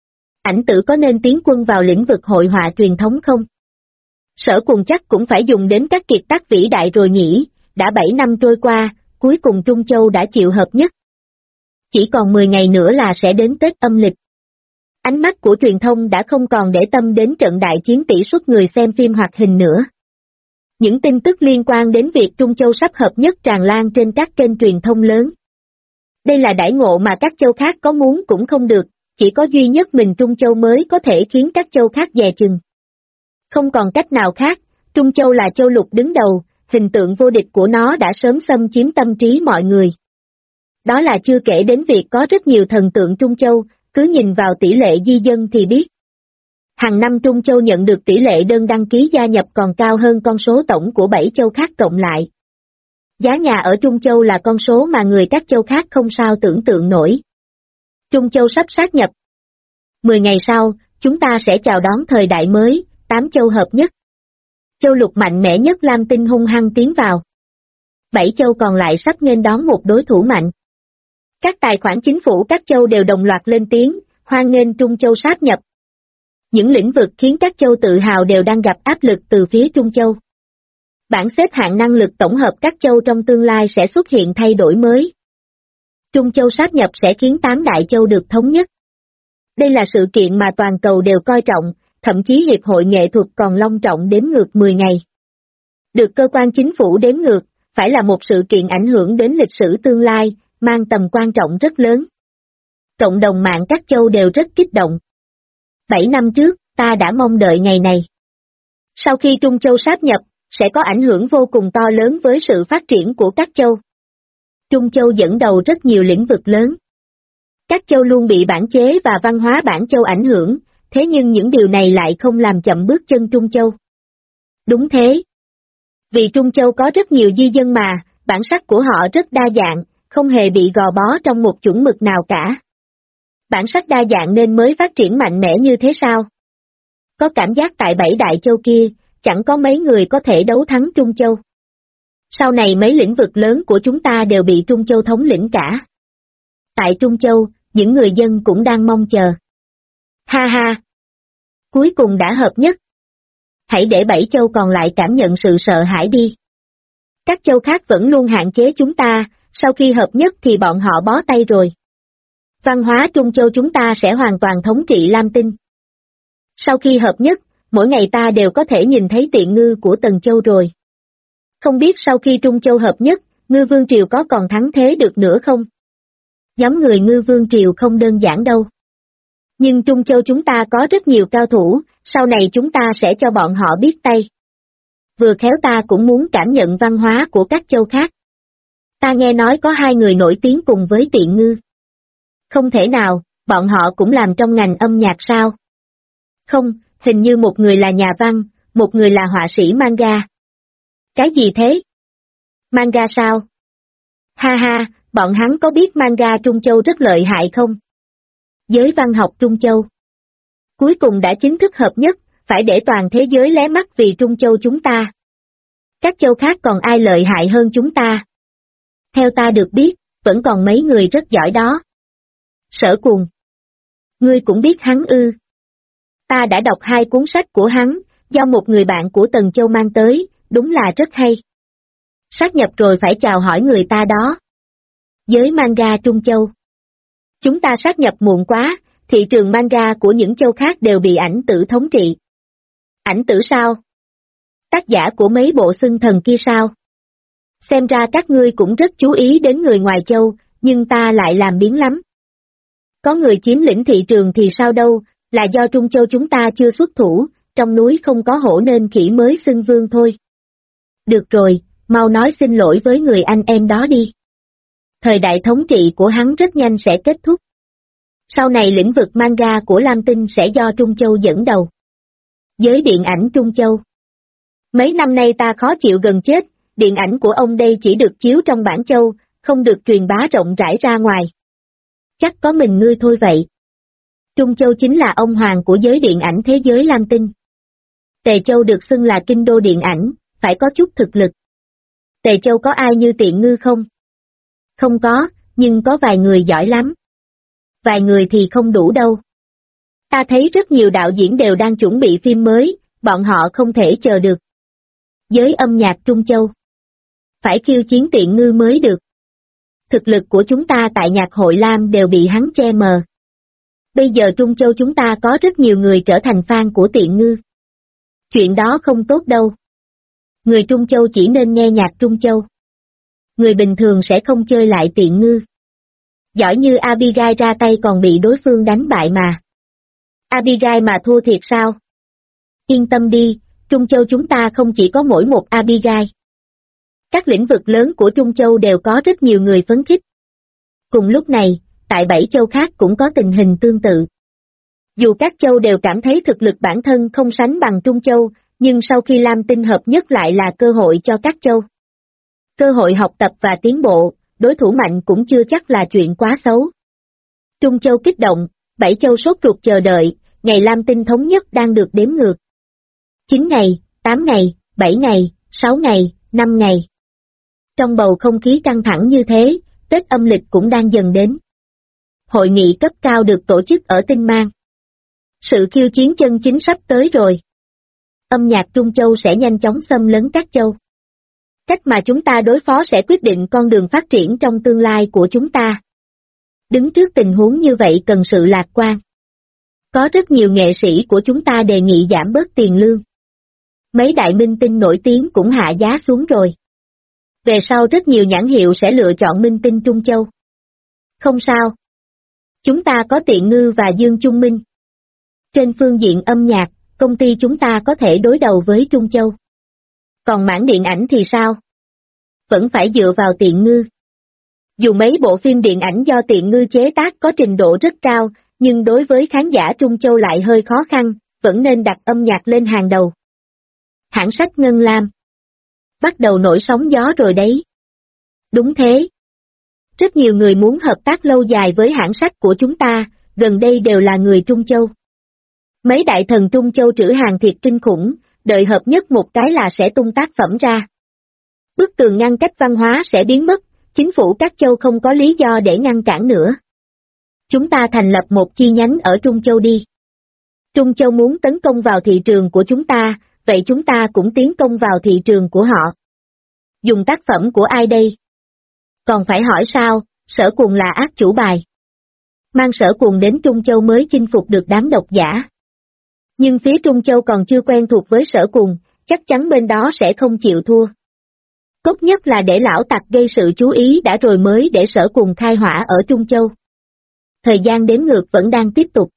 Ảnh Tử có nên tiến quân vào lĩnh vực hội họa truyền thống không? Sở Cùng chắc cũng phải dùng đến các kiệt tác vĩ đại rồi nhỉ, đã 7 năm trôi qua, cuối cùng Trung Châu đã chịu hợp nhất. Chỉ còn 10 ngày nữa là sẽ đến Tết âm lịch. Ánh mắt của truyền thông đã không còn để tâm đến trận đại chiến tỷ suất người xem phim hoạt hình nữa. Những tin tức liên quan đến việc Trung Châu sắp hợp nhất tràn lan trên các kênh truyền thông lớn. Đây là đãi ngộ mà các châu khác có muốn cũng không được, chỉ có duy nhất mình Trung Châu mới có thể khiến các châu khác dè chừng. Không còn cách nào khác, Trung Châu là châu lục đứng đầu, hình tượng vô địch của nó đã sớm xâm chiếm tâm trí mọi người. Đó là chưa kể đến việc có rất nhiều thần tượng Trung Châu, cứ nhìn vào tỷ lệ di dân thì biết. Hàng năm Trung Châu nhận được tỷ lệ đơn đăng ký gia nhập còn cao hơn con số tổng của 7 châu khác cộng lại. Giá nhà ở Trung Châu là con số mà người các châu khác không sao tưởng tượng nổi. Trung Châu sắp sát nhập. 10 ngày sau, chúng ta sẽ chào đón thời đại mới, 8 châu hợp nhất. Châu lục mạnh mẽ nhất Lam Tinh hung hăng tiến vào. 7 châu còn lại sắp nghênh đón một đối thủ mạnh. Các tài khoản chính phủ các châu đều đồng loạt lên tiếng, hoan nghênh Trung Châu sáp nhập. Những lĩnh vực khiến các châu tự hào đều đang gặp áp lực từ phía Trung Châu. Bảng xếp hạng năng lực tổng hợp các châu trong tương lai sẽ xuất hiện thay đổi mới. Trung Châu sáp nhập sẽ khiến 8 đại châu được thống nhất. Đây là sự kiện mà toàn cầu đều coi trọng, thậm chí Hiệp hội Nghệ thuật còn long trọng đếm ngược 10 ngày. Được cơ quan chính phủ đếm ngược, phải là một sự kiện ảnh hưởng đến lịch sử tương lai, mang tầm quan trọng rất lớn. Cộng đồng mạng các châu đều rất kích động. 7 năm trước, ta đã mong đợi ngày này. Sau khi Trung Châu sáp nhập, sẽ có ảnh hưởng vô cùng to lớn với sự phát triển của các châu. Trung Châu dẫn đầu rất nhiều lĩnh vực lớn. Các châu luôn bị bản chế và văn hóa bản châu ảnh hưởng, thế nhưng những điều này lại không làm chậm bước chân Trung Châu. Đúng thế. Vì Trung Châu có rất nhiều di dân mà, bản sắc của họ rất đa dạng, không hề bị gò bó trong một chuẩn mực nào cả. Bản sắc đa dạng nên mới phát triển mạnh mẽ như thế sao? Có cảm giác tại 7 đại châu kia, chẳng có mấy người có thể đấu thắng Trung Châu. Sau này mấy lĩnh vực lớn của chúng ta đều bị Trung Châu thống lĩnh cả. Tại Trung Châu, những người dân cũng đang mong chờ. Ha ha! Cuối cùng đã hợp nhất. Hãy để 7 châu còn lại cảm nhận sự sợ hãi đi. Các châu khác vẫn luôn hạn chế chúng ta, sau khi hợp nhất thì bọn họ bó tay rồi. Văn hóa Trung Châu chúng ta sẽ hoàn toàn thống trị Lam Tinh. Sau khi hợp nhất, mỗi ngày ta đều có thể nhìn thấy tiện ngư của Tần Châu rồi. Không biết sau khi Trung Châu hợp nhất, Ngư Vương Triều có còn thắng thế được nữa không? Nhóm người Ngư Vương Triều không đơn giản đâu. Nhưng Trung Châu chúng ta có rất nhiều cao thủ, sau này chúng ta sẽ cho bọn họ biết tay. Vừa khéo ta cũng muốn cảm nhận văn hóa của các châu khác. Ta nghe nói có 2 người nổi tiếng cùng với Tiện Ngư. Không thể nào, bọn họ cũng làm trong ngành âm nhạc sao? Không, hình như một người là nhà văn, một người là họa sĩ manga. Cái gì thế? Manga sao? Ha ha, bọn hắn có biết manga Trung Châu rất lợi hại không? Giới văn học Trung Châu. Cuối cùng đã chính thức hợp nhất, phải để toàn thế giới lé mắt vì Trung Châu chúng ta. Các châu khác còn ai lợi hại hơn chúng ta? Theo ta được biết, vẫn còn mấy người rất giỏi đó. Sở Cuồng. Ngươi cũng biết hắn ư? Ta đã đọc 2 cuốn sách của hắn, do một người bạn của Tần Châu mang tới, đúng là rất hay. Sát nhập rồi phải chào hỏi người ta đó. Giới manga Trung Châu. Chúng ta sát nhập muộn quá, thị trường manga của những châu khác đều bị ảnh tử thống trị. Ảnh tử sao? Tác giả của mấy bộ xưng thần kia sao? Xem ra các ngươi cũng rất chú ý đến người ngoài châu, nhưng ta lại làm biếng lắm. Có người chiếm lĩnh thị trường thì sao đâu, là do Trung Châu chúng ta chưa xuất thủ, trong núi không có hổ nên khỉ mới xưng vương thôi. Được rồi, mau nói xin lỗi với người anh em đó đi. Thời đại thống trị của hắn rất nhanh sẽ kết thúc. Sau này lĩnh vực manga của Lam Tinh sẽ do Trung Châu dẫn đầu. Giới điện ảnh Trung Châu. Mấy năm nay ta khó chịu gần chết, điện ảnh của ông đây chỉ được chiếu trong bản châu, không được truyền bá rộng rãi ra ngoài. Chắc có mình ngươi thôi vậy. Trung Châu chính là ông hoàng của giới điện ảnh thế giới Lam Tinh. Tề Châu được xưng là kinh đô điện ảnh, phải có chút thực lực. Tề Châu có ai như Tiện Ngư không? Không có, nhưng có vài người giỏi lắm. Vài người thì không đủ đâu. Ta thấy rất nhiều đạo diễn đều đang chuẩn bị phim mới, bọn họ không thể chờ được. Giới âm nhạc Trung Châu. Phải khiêu chiến Tiện Ngư mới được. Thực lực của chúng ta tại nhạc hội Lam đều bị hắn che mờ. Bây giờ Trung Châu chúng ta có rất nhiều người trở thành fan của Tiện Ngư. Chuyện đó không tốt đâu. Người Trung Châu chỉ nên nghe nhạc Trung Châu. Người bình thường sẽ không chơi lại Tiện Ngư. Giỏi như Abigail ra tay còn bị đối phương đánh bại mà. Abigail mà thua thiệt sao? Yên tâm đi, Trung Châu chúng ta không chỉ có mỗi một Abigail. Các lĩnh vực lớn của Trung Châu đều có rất nhiều người phấn khích. Cùng lúc này, tại 7 châu khác cũng có tình hình tương tự. Dù các châu đều cảm thấy thực lực bản thân không sánh bằng Trung Châu, nhưng sau khi Lam Tinh hợp nhất lại là cơ hội cho các châu. Cơ hội học tập và tiến bộ, đối thủ mạnh cũng chưa chắc là chuyện quá xấu. Trung Châu kích động, 7 châu sốt ruột chờ đợi, ngày Lam Tinh thống nhất đang được đếm ngược. 9 ngày, 8 ngày, 7 ngày, 6 ngày, 5 ngày. Trong bầu không khí căng thẳng như thế, Tết âm lịch cũng đang dần đến. Hội nghị cấp cao được tổ chức ở Tinh Mang. Sự khiêu chiến chân chính sắp tới rồi. Âm nhạc Trung Châu sẽ nhanh chóng xâm lấn các châu. Cách mà chúng ta đối phó sẽ quyết định con đường phát triển trong tương lai của chúng ta. Đứng trước tình huống như vậy cần sự lạc quan. Có rất nhiều nghệ sĩ của chúng ta đề nghị giảm bớt tiền lương. Mấy đại minh tinh nổi tiếng cũng hạ giá xuống rồi. Về sau rất nhiều nhãn hiệu sẽ lựa chọn minh tinh Trung Châu. Không sao. Chúng ta có Tiện Ngư và Dương Trung Minh. Trên phương diện âm nhạc, công ty chúng ta có thể đối đầu với Trung Châu. Còn mảng điện ảnh thì sao? Vẫn phải dựa vào Tiện Ngư. Dù mấy bộ phim điện ảnh do Tiện Ngư chế tác có trình độ rất cao, nhưng đối với khán giả Trung Châu lại hơi khó khăn, vẫn nên đặt âm nhạc lên hàng đầu. Hãng sách Ngân Lam. Bắt đầu nổi sóng gió rồi đấy. Đúng thế. Rất nhiều người muốn hợp tác lâu dài với hãng sách của chúng ta, gần đây đều là người Trung Châu. Mấy đại thần Trung Châu trữ hàng thiệt kinh khủng, đợi hợp nhất một cái là sẽ tung tác phẩm ra. Bức tường ngăn cách văn hóa sẽ biến mất, chính phủ các châu không có lý do để ngăn cản nữa. Chúng ta thành lập một chi nhánh ở Trung Châu đi. Trung Châu muốn tấn công vào thị trường của chúng ta, vậy chúng ta cũng tiến công vào thị trường của họ. Dùng tác phẩm của ai đây? Còn phải hỏi sao, Sở Cuồng là ác chủ bài. Mang Sở Cuồng đến Trung Châu mới chinh phục được đám độc giả. Nhưng phía Trung Châu còn chưa quen thuộc với Sở Cuồng, chắc chắn bên đó sẽ không chịu thua. Tốt nhất là để lão tặc gây sự chú ý đã rồi mới để Sở Cuồng khai hỏa ở Trung Châu. Thời gian đếm ngược vẫn đang tiếp tục.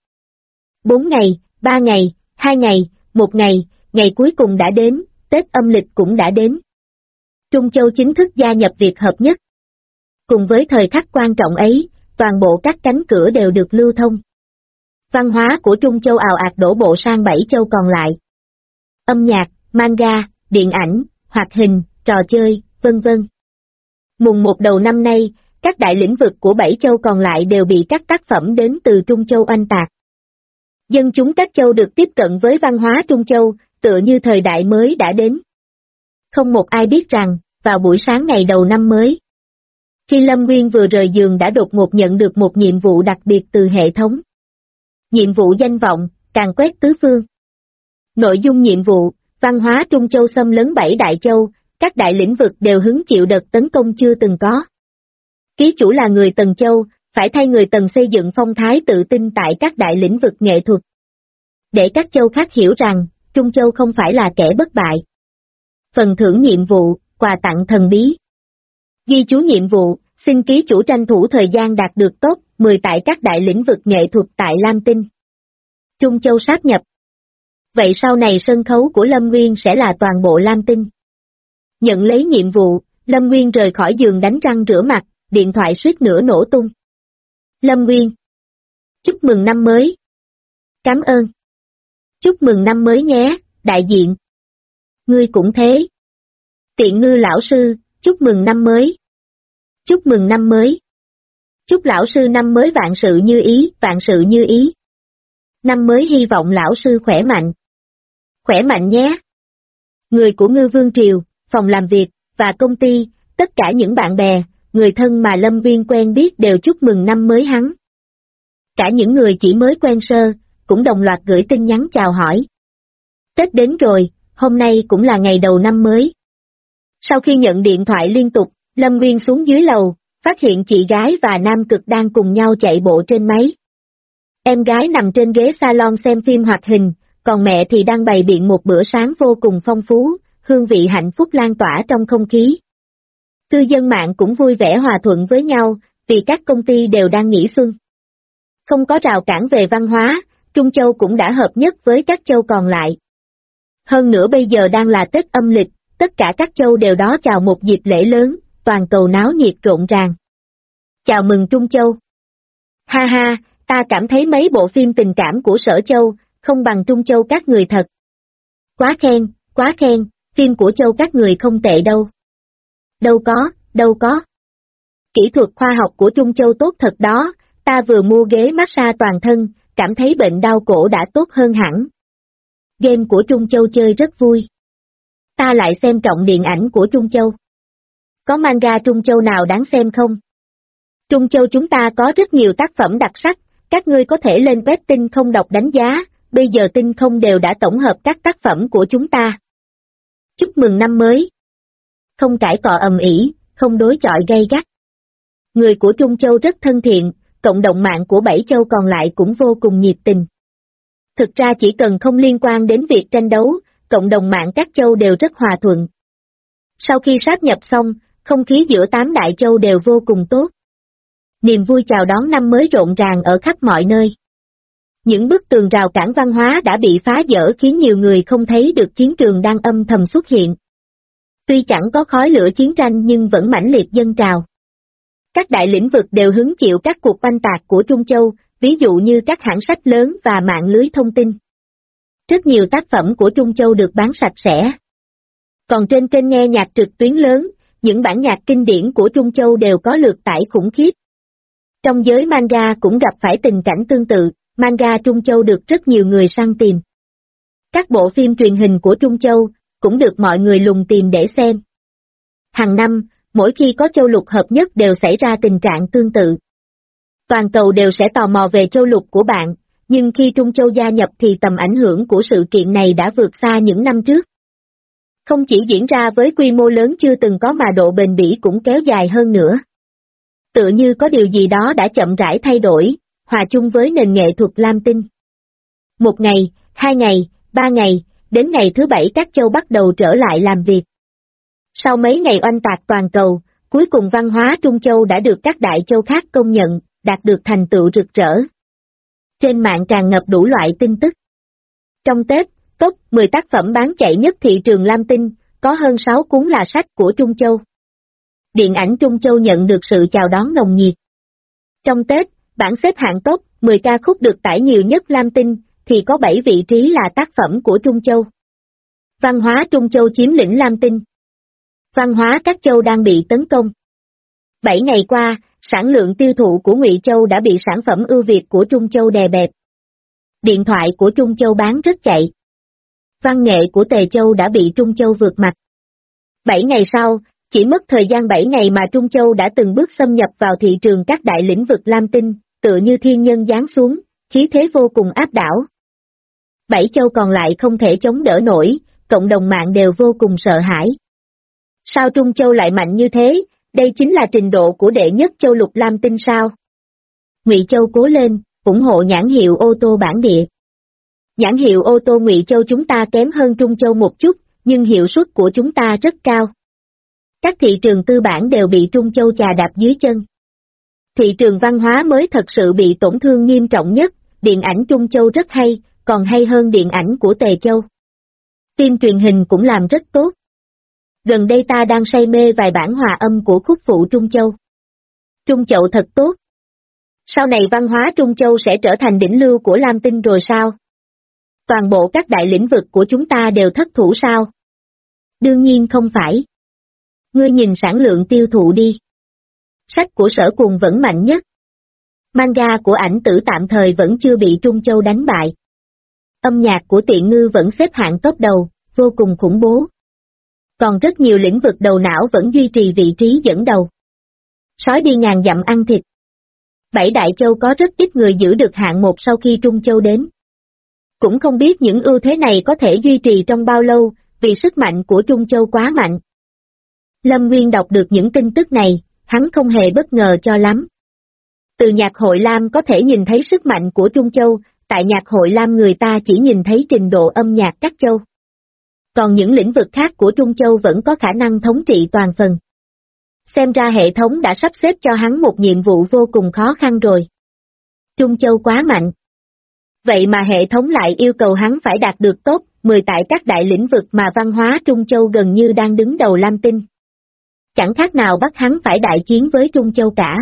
4 ngày, 3 ngày, 2 ngày, 1 ngày, ngày cuối cùng đã đến, Tết âm lịch cũng đã đến. Trung Châu chính thức gia nhập việc hợp nhất. Cùng với thời khắc quan trọng ấy, toàn bộ các cánh cửa đều được lưu thông. Văn hóa của Trung Châu ào ạt đổ bộ sang 7 châu còn lại. Âm nhạc, manga, điện ảnh, hoạt hình, trò chơi, vân vân. Mùng 1 đầu năm nay, các đại lĩnh vực của 7 châu còn lại đều bị các tác phẩm đến từ Trung Châu oanh tạc. Dân chúng các châu được tiếp cận với văn hóa Trung Châu, tựa như thời đại mới đã đến. Không một ai biết rằng, vào buổi sáng ngày đầu năm mới, khi Lâm Nguyên vừa rời giường đã đột ngột nhận được một nhiệm vụ đặc biệt từ hệ thống. Nhiệm vụ danh vọng, càn quét tứ phương. Nội dung nhiệm vụ, văn hóa Trung Châu xâm lấn 7 đại châu, các đại lĩnh vực đều hứng chịu đợt tấn công chưa từng có. Ký chủ là người Tần Châu, phải thay người Tần xây dựng phong thái tự tin tại các đại lĩnh vực nghệ thuật. Để các châu khác hiểu rằng, Trung Châu không phải là kẻ bất bại. Phần thưởng nhiệm vụ, quà tặng thần bí. Ghi chú nhiệm vụ, xin ký chủ tranh thủ thời gian đạt được top 10 tại các đại lĩnh vực nghệ thuật tại Lam Tinh. Trung Châu sáp nhập. Vậy sau này sân khấu của Lâm Nguyên sẽ là toàn bộ Lam Tinh. Nhận lấy nhiệm vụ, Lâm Nguyên rời khỏi giường đánh răng rửa mặt, điện thoại suýt nữa nổ tung. Lâm Nguyên. Chúc mừng năm mới. Cảm ơn. Chúc mừng năm mới nhé, đại diện. Ngươi cũng thế. Tiện ngư lão sư, chúc mừng năm mới. Chúc mừng năm mới. Chúc lão sư năm mới vạn sự như ý, vạn sự như ý. Năm mới hy vọng lão sư khỏe mạnh. Khỏe mạnh nhé. Người của Ngư Vương Triều, phòng làm việc, và công ty, tất cả những bạn bè, người thân mà Lâm Nguyên quen biết đều chúc mừng năm mới hắn. Cả những người chỉ mới quen sơ, cũng đồng loạt gửi tin nhắn chào hỏi. Tết đến rồi, hôm nay cũng là ngày đầu năm mới. Sau khi nhận điện thoại liên tục, Lâm Nguyên xuống dưới lầu, phát hiện chị gái và Nam Cực đang cùng nhau chạy bộ trên máy. Em gái nằm trên ghế salon xem phim hoạt hình, còn mẹ thì đang bày biện một bữa sáng vô cùng phong phú, hương vị hạnh phúc lan tỏa trong không khí. Cư dân mạng cũng vui vẻ hòa thuận với nhau, vì các công ty đều đang nghỉ xuân. Không có rào cản về văn hóa, Trung Châu cũng đã hợp nhất với các châu còn lại. Hơn nữa bây giờ đang là Tết âm lịch, tất cả các châu đều đó chào một dịp lễ lớn, toàn cầu náo nhiệt rộn ràng. Chào mừng Trung Châu. Ha ha, ta cảm thấy mấy bộ phim tình cảm của Sở Châu, không bằng Trung Châu các người thật. Quá khen, phim của Châu các người không tệ đâu. Đâu có. Kỹ thuật khoa học của Trung Châu tốt thật đó, ta vừa mua ghế massage toàn thân, cảm thấy bệnh đau cổ đã tốt hơn hẳn. Game của Trung Châu chơi rất vui. Ta lại xem trọng điện ảnh của Trung Châu. Có manga Trung Châu nào đáng xem không? Trung Châu chúng ta có rất nhiều tác phẩm đặc sắc, các ngươi có thể lên web Tinh Không đọc đánh giá, bây giờ Tinh Không đều đã tổng hợp các tác phẩm của chúng ta. Chúc mừng năm mới. Không cãi cọ ầm ĩ, không đối chọi gay gắt. Người của Trung Châu rất thân thiện, cộng đồng mạng của 7 châu còn lại cũng vô cùng nhiệt tình. Thực ra chỉ cần không liên quan đến việc tranh đấu, cộng đồng mạng các châu đều rất hòa thuận. Sau khi sáp nhập xong, không khí giữa 8 đại châu đều vô cùng tốt. Niềm vui chào đón năm mới rộn ràng ở khắp mọi nơi. Những bức tường rào cản văn hóa đã bị phá dỡ khiến nhiều người không thấy được chiến trường đang âm thầm xuất hiện. Tuy chẳng có khói lửa chiến tranh nhưng vẫn mãnh liệt dâng trào. Các đại lĩnh vực đều hứng chịu các cuộc oanh tạc của Trung Châu, ví dụ như các hãng sách lớn và mạng lưới thông tin. Rất nhiều tác phẩm của Trung Châu được bán sạch sẽ. Còn trên kênh nghe nhạc trực tuyến lớn, những bản nhạc kinh điển của Trung Châu đều có lượt tải khủng khiếp. Trong giới manga cũng gặp phải tình cảnh tương tự, manga Trung Châu được rất nhiều người săn tìm. Các bộ phim truyền hình của Trung Châu cũng được mọi người lùng tìm để xem. Hàng năm, mỗi khi có châu lục hợp nhất đều xảy ra tình trạng tương tự. Toàn cầu đều sẽ tò mò về châu lục của bạn, nhưng khi Trung Châu gia nhập thì tầm ảnh hưởng của sự kiện này đã vượt xa những năm trước. Không chỉ diễn ra với quy mô lớn chưa từng có mà độ bền bỉ cũng kéo dài hơn nữa. Tựa như có điều gì đó đã chậm rãi thay đổi, hòa chung với nền nghệ thuật Lam Tinh. Một ngày, 2 ngày, 3 ngày, đến ngày thứ 7 các châu bắt đầu trở lại làm việc. Sau mấy ngày oanh tạc toàn cầu, cuối cùng văn hóa Trung Châu đã được các đại châu khác công nhận, đạt được thành tựu rực rỡ. Trên mạng tràn ngập đủ loại tin tức. Trong Tết, top 10 tác phẩm bán chạy nhất thị trường Lam Tinh, có hơn 6 cuốn là sách của Trung Châu. Điện ảnh Trung Châu nhận được sự chào đón nồng nhiệt. Trong Tết, bảng xếp hạng top 10 ca khúc được tải nhiều nhất Lam Tinh, thì có 7 vị trí là tác phẩm của Trung Châu. Văn hóa Trung Châu chiếm lĩnh Lam Tinh. Văn hóa các châu đang bị tấn công. 7 ngày qua, sản lượng tiêu thụ của Ngụy Châu đã bị sản phẩm ưu việt của Trung Châu đè bẹp. Điện thoại của Trung Châu bán rất chạy. Văn nghệ của Tề Châu đã bị Trung Châu vượt mặt. 7 ngày sau, chỉ mất thời gian 7 ngày mà Trung Châu đã từng bước xâm nhập vào thị trường các đại lĩnh vực Lam Tinh, tựa như thiên nhân giáng xuống, khí thế vô cùng áp đảo. 7 châu còn lại không thể chống đỡ nổi, cộng đồng mạng đều vô cùng sợ hãi. Sao Trung Châu lại mạnh như thế, đây chính là trình độ của đệ nhất châu lục Lam Tinh sao? Ngụy Châu cố lên, ủng hộ nhãn hiệu ô tô bản địa. Nhãn hiệu ô tô Ngụy Châu chúng ta kém hơn Trung Châu một chút, nhưng hiệu suất của chúng ta rất cao. Các thị trường tư bản đều bị Trung Châu chà đạp dưới chân. Thị trường văn hóa mới thật sự bị tổn thương nghiêm trọng nhất, điện ảnh Trung Châu rất hay, còn hay hơn điện ảnh của Tề Châu. Phim truyền hình cũng làm rất tốt. Gần đây ta đang say mê vài bản hòa âm của khúc phụ Trung Châu. Trung Châu thật tốt. Sau này văn hóa Trung Châu sẽ trở thành đỉnh lưu của Lam Tinh rồi sao? Toàn bộ các đại lĩnh vực của chúng ta đều thất thủ sao? Đương nhiên không phải. Ngươi nhìn sản lượng tiêu thụ đi. Sách của Sở Cuồng vẫn mạnh nhất. Manga của Ảnh Tử tạm thời vẫn chưa bị Trung Châu đánh bại. Âm nhạc của Tiện Ngư vẫn xếp hạng top đầu, vô cùng khủng bố. Còn rất nhiều lĩnh vực đầu não vẫn duy trì vị trí dẫn đầu. Sói đi ngàn dặm ăn thịt. 7 đại châu có rất ít người giữ được hạng 1 sau khi Trung Châu đến. Cũng không biết những ưu thế này có thể duy trì trong bao lâu, vì sức mạnh của Trung Châu quá mạnh. Lâm Nguyên đọc được những tin tức này, hắn không hề bất ngờ cho lắm. Từ nhạc hội Lam có thể nhìn thấy sức mạnh của Trung Châu, tại nhạc hội Lam người ta chỉ nhìn thấy trình độ âm nhạc các châu. Còn những lĩnh vực khác của Trung Châu vẫn có khả năng thống trị toàn phần. Xem ra hệ thống đã sắp xếp cho hắn một nhiệm vụ vô cùng khó khăn rồi. Trung Châu quá mạnh. Vậy mà hệ thống lại yêu cầu hắn phải đạt được top 10 tại các đại lĩnh vực mà văn hóa Trung Châu gần như đang đứng đầu Lam Tinh. Chẳng khác nào bắt hắn phải đại chiến với Trung Châu cả.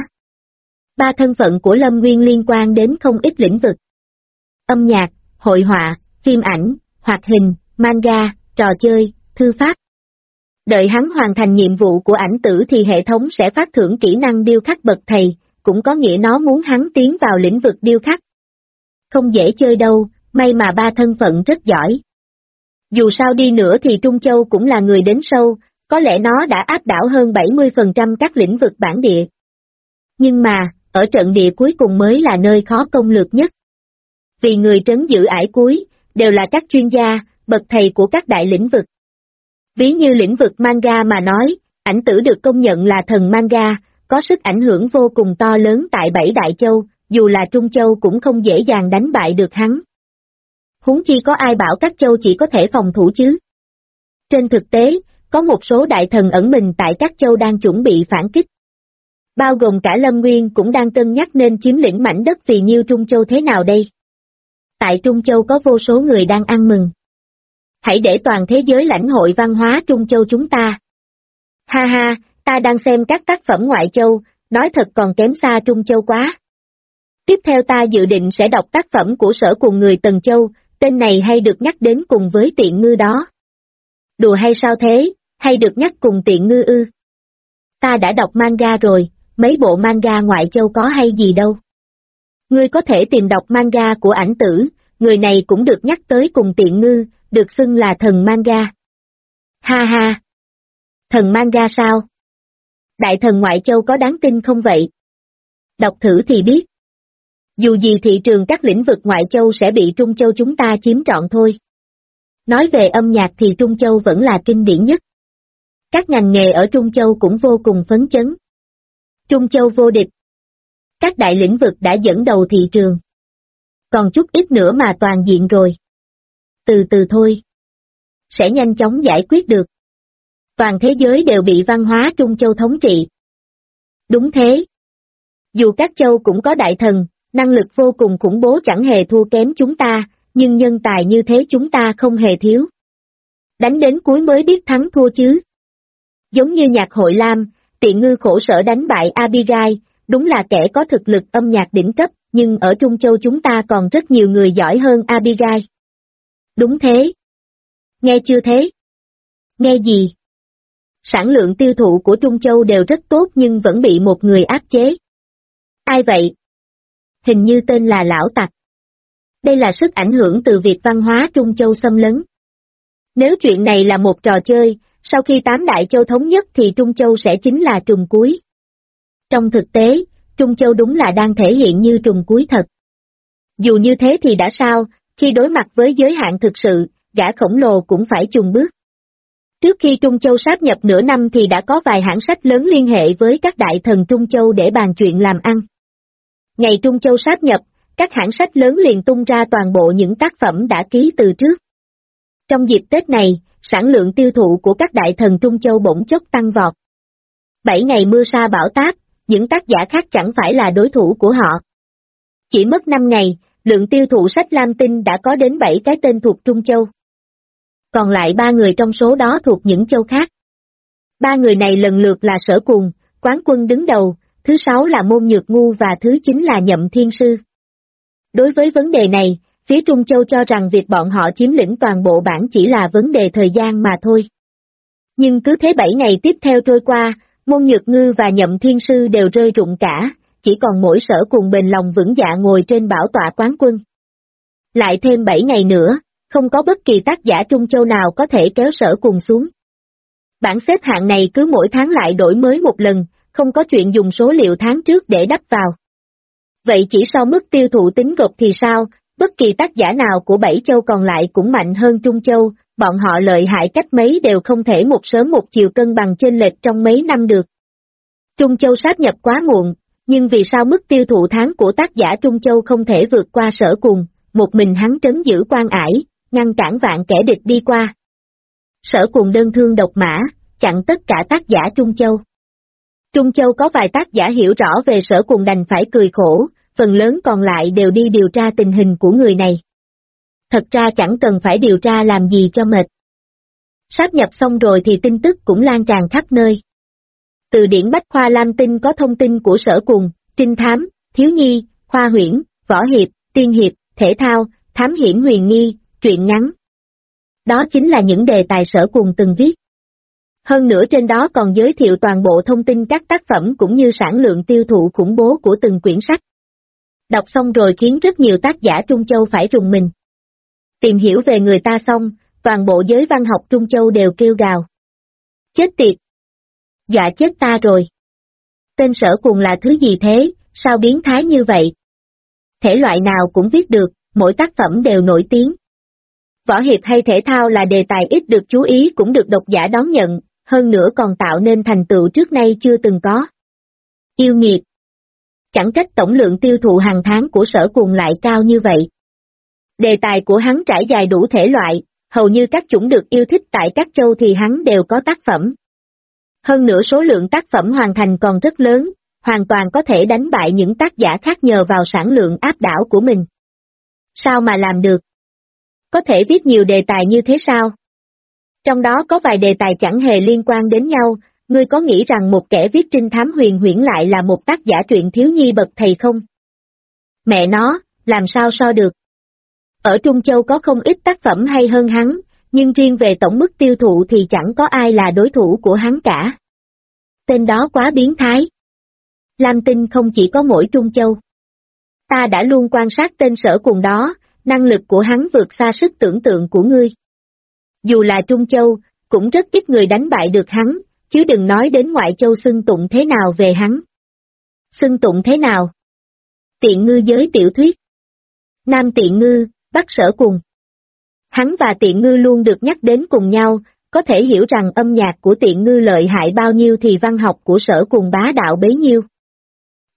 3 thân phận của Lâm Nguyên liên quan đến không ít lĩnh vực. Âm nhạc, hội họa, phim ảnh, hoạt hình, manga, trò chơi, thư pháp. Đợi hắn hoàn thành nhiệm vụ của Ảnh Tử thì hệ thống sẽ phát thưởng kỹ năng điêu khắc bậc thầy, cũng có nghĩa nó muốn hắn tiến vào lĩnh vực điêu khắc. Không dễ chơi đâu, may mà 3 thân phận rất giỏi. Dù sao đi nữa thì Trung Châu cũng là người đến sâu, có lẽ nó đã áp đảo hơn 70% các lĩnh vực bản địa. Nhưng mà, ở trận địa cuối cùng mới là nơi khó công lược nhất. Vì người trấn giữ ải cuối, đều là các chuyên gia, bậc thầy của các đại lĩnh vực. Ví như lĩnh vực manga mà nói, Ảnh Tử được công nhận là thần manga, có sức ảnh hưởng vô cùng to lớn tại 7 đại châu, dù là Trung Châu cũng không dễ dàng đánh bại được hắn. Huống chi có ai bảo các châu chỉ có thể phòng thủ chứ? Trên thực tế, có một số đại thần ẩn mình tại các châu đang chuẩn bị phản kích. Bao gồm cả Lâm Nguyên cũng đang cân nhắc nên chiếm lĩnh mảnh đất vì nhiêu Trung Châu thế nào đây? Tại Trung Châu có vô số người đang ăn mừng. Hãy để toàn thế giới lãnh hội văn hóa Trung Châu chúng ta. Ha ha, ta đang xem các tác phẩm ngoại châu, nói thật còn kém xa Trung Châu quá. Tiếp theo ta dự định sẽ đọc tác phẩm của Sở Cuồng người Tần Châu, tên này hay được nhắc đến cùng với Tiện Ngư đó. Đùa hay sao thế, hay được nhắc cùng Tiện Ngư ư? Ta đã đọc manga rồi, mấy bộ manga ngoại châu có hay gì đâu. Ngươi có thể tìm đọc manga của Ảnh Tử, người này cũng được nhắc tới cùng Tiện Ngư, được xưng là thần manga. Ha ha! Thần manga sao? Đại thần ngoại châu có đáng tin không vậy? Đọc thử thì biết. Dù gì thị trường các lĩnh vực ngoại châu sẽ bị Trung Châu chúng ta chiếm trọn thôi. Nói về âm nhạc thì Trung Châu vẫn là kinh điển nhất. Các ngành nghề ở Trung Châu cũng vô cùng phấn chấn. Trung Châu vô địch. Các đại lĩnh vực đã dẫn đầu thị trường. Còn chút ít nữa mà toàn diện rồi. Từ từ thôi. Sẽ nhanh chóng giải quyết được. Toàn thế giới đều bị văn hóa Trung Châu thống trị. Đúng thế. Dù các châu cũng có đại thần, năng lực vô cùng khủng bố chẳng hề thua kém chúng ta, nhưng nhân tài như thế chúng ta không hề thiếu. Đánh đến cuối mới biết thắng thua chứ. Giống như nhạc hội Lam, Tiện Ngư khổ sở đánh bại Abigail, đúng là kẻ có thực lực âm nhạc đỉnh cấp, nhưng ở Trung Châu chúng ta còn rất nhiều người giỏi hơn Abigail. Đúng thế. Nghe chưa thế? Nghe gì? Sản lượng tiêu thụ của Trung Châu đều rất tốt nhưng vẫn bị một người áp chế. Ai vậy? Hình như tên là Lão Tặc. Đây là sức ảnh hưởng từ việc văn hóa Trung Châu xâm lấn. Nếu chuyện này là một trò chơi, sau khi 8 đại châu thống nhất thì Trung Châu sẽ chính là trùng cuối. Trong thực tế, Trung Châu đúng là đang thể hiện như trùng cuối thật. Dù như thế thì đã sao, khi đối mặt với giới hạn thực sự, gã khổng lồ cũng phải chùng bước. Trước khi Trung Châu sáp nhập nửa năm thì đã có vài hãng sách lớn liên hệ với các đại thần Trung Châu để bàn chuyện làm ăn. Ngày Trung Châu sáp nhập, các hãng sách lớn liền tung ra toàn bộ những tác phẩm đã ký từ trước. Trong dịp Tết này, sản lượng tiêu thụ của các đại thần Trung Châu bỗng chốc tăng vọt. 7 ngày mưa sa bão táp, những tác giả khác chẳng phải là đối thủ của họ. Chỉ mất 5 ngày, lượng tiêu thụ sách Lam Tinh đã có đến 7 cái tên thuộc Trung Châu. Còn lại 3 người trong số đó thuộc những châu khác. 3 người này lần lượt là Sở Cùng, Quán Quân đứng đầu, thứ 6 là Môn Nhược Ngu và thứ 9 là Nhậm Thiên Sư. Đối với vấn đề này, phía Trung Châu cho rằng việc bọn họ chiếm lĩnh toàn bộ bảng chỉ là vấn đề thời gian mà thôi. Nhưng cứ thế 7 ngày tiếp theo trôi qua, Môn Nhược Ngư và Nhậm Thiên Sư đều rơi rụng cả, chỉ còn mỗi Sở Cùng bền lòng vững dạ ngồi trên bảo tọa quán quân. Lại thêm 7 ngày nữa, không có bất kỳ tác giả Trung Châu nào có thể kéo Sở Cùng xuống. Bảng xếp hạng này cứ mỗi tháng lại đổi mới một lần, không có chuyện dùng số liệu tháng trước để đắp vào. Vậy chỉ sau mức tiêu thụ tính gộp thì sao, bất kỳ tác giả nào của 7 châu còn lại cũng mạnh hơn Trung Châu, bọn họ lợi hại cách mấy đều không thể một sớm một chiều cân bằng chênh lệch trong mấy năm được. Trung Châu sáp nhập quá muộn, nhưng vì sao mức tiêu thụ tháng của tác giả Trung Châu không thể vượt qua Sở Cùng, một mình hắn trấn giữ quan ải, ngăn cản vạn kẻ địch đi qua. Sở Cùng đơn thương độc mã, chặn tất cả tác giả Trung Châu. Trung Châu có vài tác giả hiểu rõ về Sở Cùng đành phải cười khổ, phần lớn còn lại đều đi điều tra tình hình của người này. Thật ra chẳng cần phải điều tra làm gì cho mệt. Sáp nhập xong rồi thì tin tức cũng lan tràn khắp nơi. Từ điển Bách Khoa Lam Tinh có thông tin của Sở Cùng, trinh thám, thiếu nhi, khoa huyễn, võ hiệp, tiên hiệp, thể thao, thám hiểm huyền nghi, truyện ngắn. Đó chính là những đề tài Sở Cùng từng viết. Hơn nữa trên đó còn giới thiệu toàn bộ thông tin các tác phẩm cũng như sản lượng tiêu thụ khủng bố của từng quyển sách. Đọc xong rồi khiến rất nhiều tác giả Trung Châu phải rùng mình. Tìm hiểu về người ta xong, toàn bộ giới văn học Trung Châu đều kêu gào. Chết tiệt! Dọa chết ta rồi! Tên Sở Cùng là thứ gì thế, sao biến thái như vậy? Thể loại nào cũng viết được, mỗi tác phẩm đều nổi tiếng. Võ hiệp hay thể thao là đề tài ít được chú ý cũng được độc giả đón nhận, hơn nữa còn tạo nên thành tựu trước nay chưa từng có. Yêu nghiệt! Chẳng trách tổng lượng tiêu thụ hàng tháng của Sở Cùng lại cao như vậy. Đề tài của hắn trải dài đủ thể loại, hầu như các chủng được yêu thích tại các châu thì hắn đều có tác phẩm. Hơn nữa số lượng tác phẩm hoàn thành còn rất lớn, hoàn toàn có thể đánh bại những tác giả khác nhờ vào sản lượng áp đảo của mình. Sao mà làm được? Có thể viết nhiều đề tài như thế sao? Trong đó có vài đề tài chẳng hề liên quan đến nhau, ngươi có nghĩ rằng một kẻ viết trinh thám huyền huyễn lại là một tác giả truyện thiếu nhi bậc thầy không? Mẹ nó, làm sao so được? Ở Trung Châu có không ít tác phẩm hay hơn hắn, nhưng riêng về tổng mức tiêu thụ thì chẳng có ai là đối thủ của hắn cả. Tên đó quá biến thái. Lam Tinh không chỉ có mỗi Trung Châu. Ta đã luôn quan sát tên Sở Cùng đó, năng lực của hắn vượt xa sức tưởng tượng của ngươi. Dù là Trung Châu, cũng rất ít người đánh bại được hắn, chứ đừng nói đến ngoại châu xưng tụng thế nào về hắn. Xưng tụng thế nào? Tiện Ngư giới tiểu thuyết. Nam Tiện Ngư, Bắc Sở Cùng. Hắn và Tiện Ngư luôn được nhắc đến cùng nhau, có thể hiểu rằng âm nhạc của Tiện Ngư lợi hại bao nhiêu thì văn học của Sở Cùng bá đạo bấy nhiêu.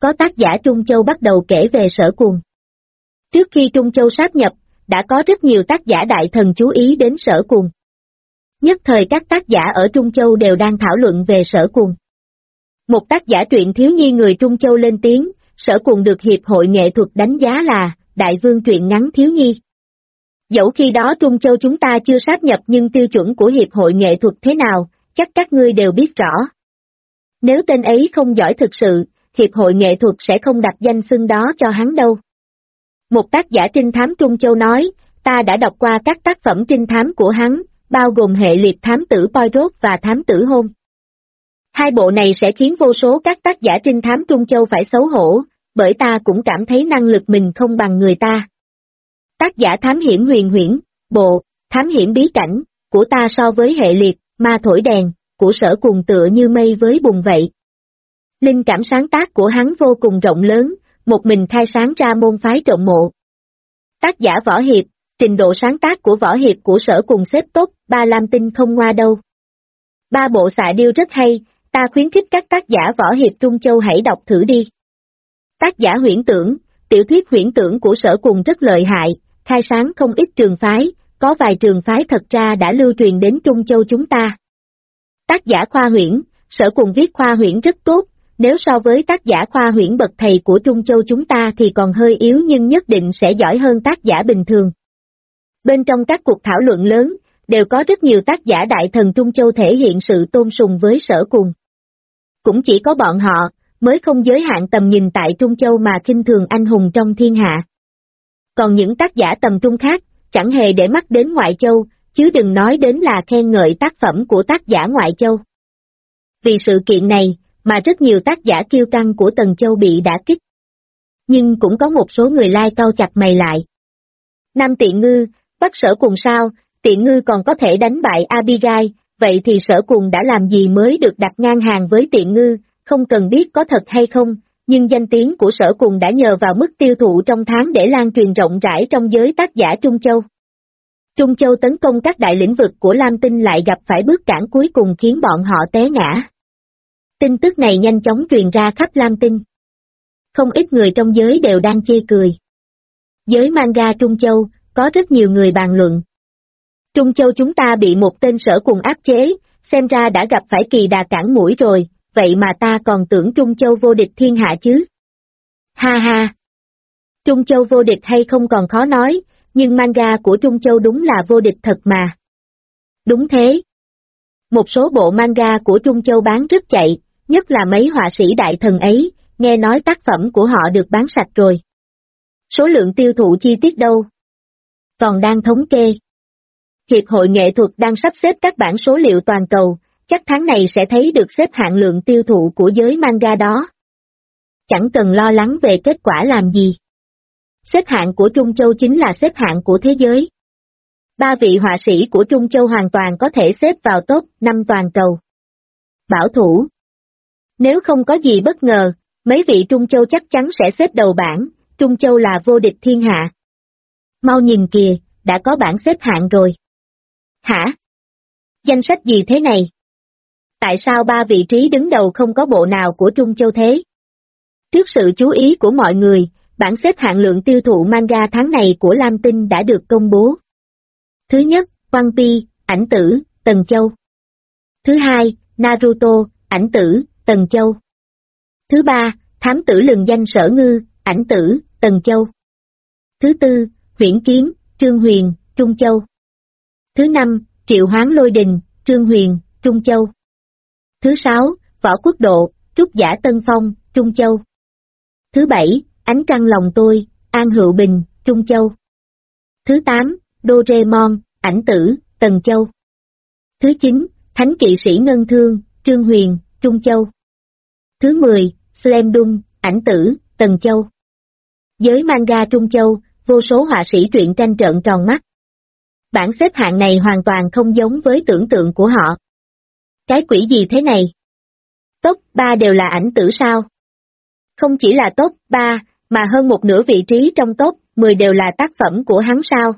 có tác giả Trung Châu bắt đầu kể về Sở Cuồng. Trước khi Trung Châu sáp nhập, đã có rất nhiều tác giả đại thần chú ý đến Sở Cuồng. Nhất thời các tác giả ở Trung Châu đều đang thảo luận về Sở Cuồng. Một tác giả truyện thiếu nhi người Trung Châu lên tiếng, Sở Cuồng được Hiệp hội Nghệ thuật đánh giá là đại vương truyện ngắn thiếu nhi. Dẫu khi đó Trung Châu chúng ta chưa sáp nhập nhưng tiêu chuẩn của Hiệp hội Nghệ thuật thế nào, chắc các ngươi đều biết rõ. Nếu tên ấy không giỏi thực sự, Hiệp hội Nghệ thuật sẽ không đặt danh xưng đó cho hắn đâu. Một tác giả trinh thám Trung Châu nói, ta đã đọc qua các tác phẩm trinh thám của hắn, bao gồm hệ liệt thám tử Poirot và thám tử Holmes. Hai bộ này sẽ khiến vô số các tác giả trinh thám Trung Châu phải xấu hổ, bởi ta cũng cảm thấy năng lực mình không bằng người ta. Tác giả thám hiểm huyền huyễn, bộ, thám hiểm bí cảnh, của ta so với hệ liệt, ma thổi đèn, của Sở Cuồng tựa như mây với bùn vậy. Linh cảm sáng tác của hắn vô cùng rộng lớn, một mình khai sáng ra môn phái trọng mộ. Tác giả võ hiệp, trình độ sáng tác của võ hiệp của Sở Cuồng xếp tốt, ba Lam Tinh không ngoa đâu. Ba bộ xạ điêu rất hay, ta khuyến khích các tác giả võ hiệp Trung Châu hãy đọc thử đi. Tác giả huyễn tưởng, tiểu thuyết huyễn tưởng của Sở Cuồng rất lợi hại, khai sáng không ít trường phái, có vài trường phái thật ra đã lưu truyền đến Trung Châu chúng ta. Tác giả khoa huyễn, Sở Cuồng viết khoa huyễn rất tốt, nếu so với tác giả khoa huyễn bậc thầy của Trung Châu chúng ta thì còn hơi yếu nhưng nhất định sẽ giỏi hơn tác giả bình thường. Bên trong các cuộc thảo luận lớn, đều có rất nhiều tác giả đại thần Trung Châu thể hiện sự tôn sùng với Sở Cuồng. Cũng chỉ có bọn họ, mới không giới hạn tầm nhìn tại Trung Châu mà khinh thường anh hùng trong thiên hạ. Còn những tác giả tầm trung khác, chẳng hề để mắt đến ngoại châu, chứ đừng nói đến là khen ngợi tác phẩm của tác giả ngoại châu. Vì sự kiện này, mà rất nhiều tác giả kiêu căng của Tần Châu bị đả kích. Nhưng cũng có một số người lai cau chặt mày lại. Nam Tiện Ngư, bắt Sở Cuồng sao, Tiện Ngư còn có thể đánh bại Abigail, vậy thì Sở Cuồng đã làm gì mới được đặt ngang hàng với Tiện Ngư, không cần biết có thật hay không, nhưng danh tiếng của Sở Cuồng đã nhờ vào mức tiêu thụ trong tháng để lan truyền rộng rãi trong giới tác giả Trung Châu. Trung Châu tấn công các đại lĩnh vực của Lam Tinh lại gặp phải bước cản cuối cùng khiến bọn họ té ngã. Tin tức này nhanh chóng truyền ra khắp Lam Tinh. Không ít người trong giới đều đang chê cười. Giới manga Trung Châu, có rất nhiều người bàn luận. Trung Châu chúng ta bị một tên Sở Cuồng áp chế, xem ra đã gặp phải kỳ đà cản mũi rồi, vậy mà ta còn tưởng Trung Châu vô địch thiên hạ chứ. Ha ha! Trung Châu vô địch hay không còn khó nói, nhưng manga của Trung Châu đúng là vô địch thật mà. Đúng thế. Một số bộ manga của Trung Châu bán rất chạy, nhất là mấy họa sĩ đại thần ấy, nghe nói tác phẩm của họ được bán sạch rồi. Số lượng tiêu thụ chi tiết đâu? Còn đang thống kê. Hiệp hội Nghệ thuật đang sắp xếp các bảng số liệu toàn cầu, chắc tháng này sẽ thấy được xếp hạng lượng tiêu thụ của giới manga đó. Chẳng cần lo lắng về kết quả làm gì. Xếp hạng của Trung Châu chính là xếp hạng của thế giới. Ba vị họa sĩ của Trung Châu hoàn toàn có thể xếp vào top 5 toàn cầu. Bảo thủ. Nếu không có gì bất ngờ, mấy vị Trung Châu chắc chắn sẽ xếp đầu bảng, Trung Châu là vô địch thiên hạ. Mau nhìn kìa, đã có bảng xếp hạng rồi. Hả? Danh sách gì thế này? Tại sao ba vị trí đứng đầu không có bộ nào của Trung Châu thế? Trước sự chú ý của mọi người, bảng xếp hạng lượng tiêu thụ manga tháng này của Lam Tinh đã được công bố. Thứ nhất, One Piece, ảnh tử, Tần Châu. Thứ hai, Naruto, ảnh tử, Tần Châu. Thứ ba, Thám tử lừng danh Sở Ngư, ảnh tử, Tần Châu. Thứ tư, Huyễn Kiếm, Trương Huyền, Trung Châu. Thứ năm, Triệu Hoán Lôi Đình, Trương Huyền, Trung Châu. Thứ sáu, Võ Quốc Độ, Trúc Giả Tân Phong, Trung Châu. Thứ bảy, Ánh Trăng Lòng Tôi, An Hữu Bình, Trung Châu. Thứ tám, Doraemon, ảnh tử, Tần Châu. Thứ chín, Thánh Kỵ Sĩ Ngân Thương, Trương Huyền, Trung Châu. Thứ 10, Slam Dunk, ảnh tử, Tần Châu. Giới manga Trung Châu, vô số họa sĩ truyện tranh trợn tròn mắt. Bảng xếp hạng này hoàn toàn không giống với tưởng tượng của họ. Cái quỷ gì thế này? Top 3 đều là ảnh tử sao? Không chỉ là top 3, mà hơn một nửa vị trí trong top 10 đều là tác phẩm của hắn sao?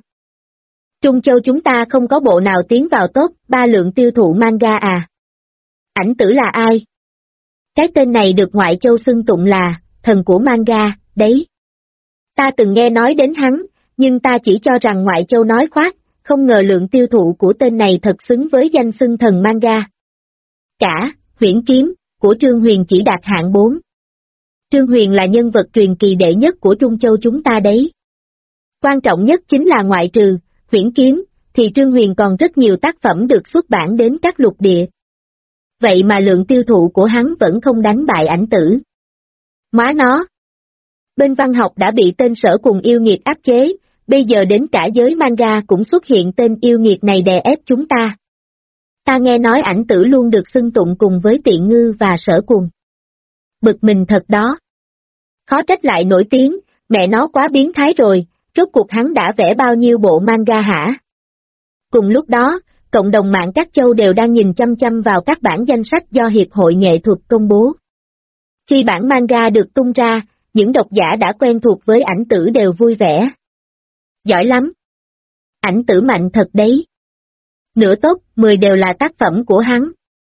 Trung Châu chúng ta không có bộ nào tiến vào top 3 lượng tiêu thụ manga à? Ảnh tử là ai? Cái tên này được ngoại châu xưng tụng là thần của manga, đấy. Ta từng nghe nói đến hắn, nhưng ta chỉ cho rằng ngoại châu nói khoác, không ngờ lượng tiêu thụ của tên này thật xứng với danh xưng thần manga. Cả, Huyễn Kiếm, của Trương Huyền chỉ đạt hạng 4. Trương Huyền là nhân vật truyền kỳ đệ nhất của Trung Châu chúng ta đấy. Quan trọng nhất chính là ngoại trừ Huyễn Kiếm, thì Trương Huyền còn rất nhiều tác phẩm được xuất bản đến các lục địa. Vậy mà lượng tiêu thụ của hắn vẫn không đánh bại Ảnh Tử. Má nó! Bên văn học đã bị tên Sở Cùng yêu nghiệt áp chế, bây giờ đến cả giới manga cũng xuất hiện tên yêu nghiệt này đè ép chúng ta. Ta nghe nói Ảnh Tử luôn được xưng tụng cùng với Tiện Ngư và Sở Cùng. Bực mình thật đó. Khó trách lại nổi tiếng, mẹ nó quá biến thái rồi, rốt cuộc hắn đã vẽ bao nhiêu bộ manga hả? Cùng lúc đó, cộng đồng mạng các châu đều đang nhìn chăm chăm vào các bản danh sách do Hiệp hội Nghệ thuật công bố. Khi bản manga được tung ra, những độc giả đã quen thuộc với Ảnh Tử đều vui vẻ. Giỏi lắm! Ảnh Tử mạnh thật đấy! Nửa top 10 đều là tác phẩm của hắn.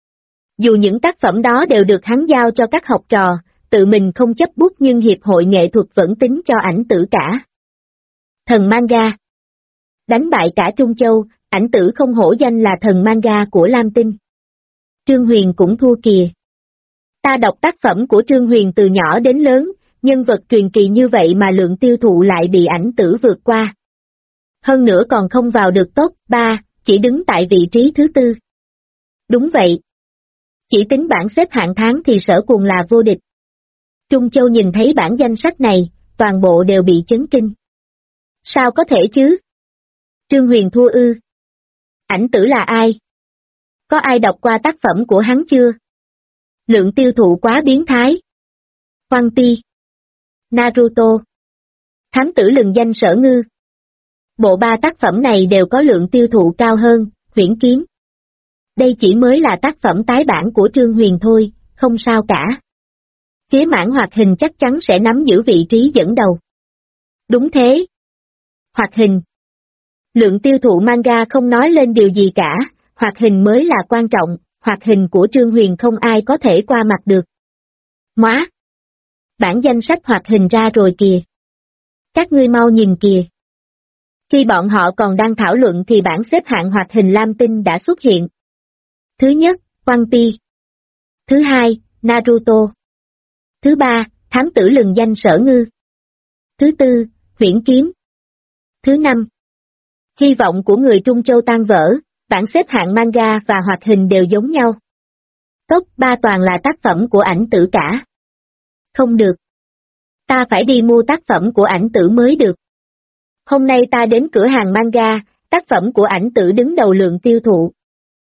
Dù những tác phẩm đó đều được hắn giao cho các học trò, tự mình không chấp bút nhưng Hiệp hội Nghệ thuật vẫn tính cho Ảnh Tử cả. Thần manga. Đánh bại cả Trung Châu, Ảnh Tử không hổ danh là thần manga của Lam Tinh. Trương Huyền cũng thua kìa. Ta đọc tác phẩm của Trương Huyền từ nhỏ đến lớn, nhân vật truyền kỳ như vậy mà lượng tiêu thụ lại bị Ảnh Tử vượt qua. Hơn nữa còn không vào được top 3, chỉ đứng tại vị trí thứ 4. Đúng vậy. Chỉ tính bảng xếp hạng tháng thì Sở Cùng là vô địch. Trung Châu nhìn thấy bản danh sách này, toàn bộ đều bị chấn kinh. Sao có thể chứ? Trương Huyền thua ư? Ảnh Tử là ai? Có ai đọc qua tác phẩm của hắn chưa? Lượng tiêu thụ quá biến thái. One Piece, Naruto, Thám Tử lừng danh Sở Ngư. Bộ 3 tác phẩm này đều có lượng tiêu thụ cao hơn, Huyễn Kiếm. Đây chỉ mới là tác phẩm tái bản của Trương Huyền thôi, không sao cả. Phía mảng hoạt hình chắc chắn sẽ nắm giữ vị trí dẫn đầu. Đúng thế. Hoạt hình. Lượng tiêu thụ manga không nói lên điều gì cả, hoạt hình mới là quan trọng, hoạt hình của Trương Huyền không ai có thể qua mặt được. Móa! Bản danh sách hoạt hình ra rồi kìa. Các ngươi mau nhìn kìa. Khi bọn họ còn đang thảo luận thì bảng xếp hạng hoạt hình Lam Tinh đã xuất hiện. Thứ nhất, One Piece. Thứ hai, Naruto. Thứ ba, Thám Tử lừng danh Sở Ngư. Thứ tư, Huyễn Kiếm. Thứ năm, hy vọng của người Trung Châu tan vỡ, bảng xếp hạng manga và hoạt hình đều giống nhau. Top 3 toàn là tác phẩm của Ảnh Tử cả. Không được. Ta phải đi mua tác phẩm của Ảnh Tử mới được. Hôm nay ta đến cửa hàng manga, tác phẩm của Ảnh Tử đứng đầu lượng tiêu thụ.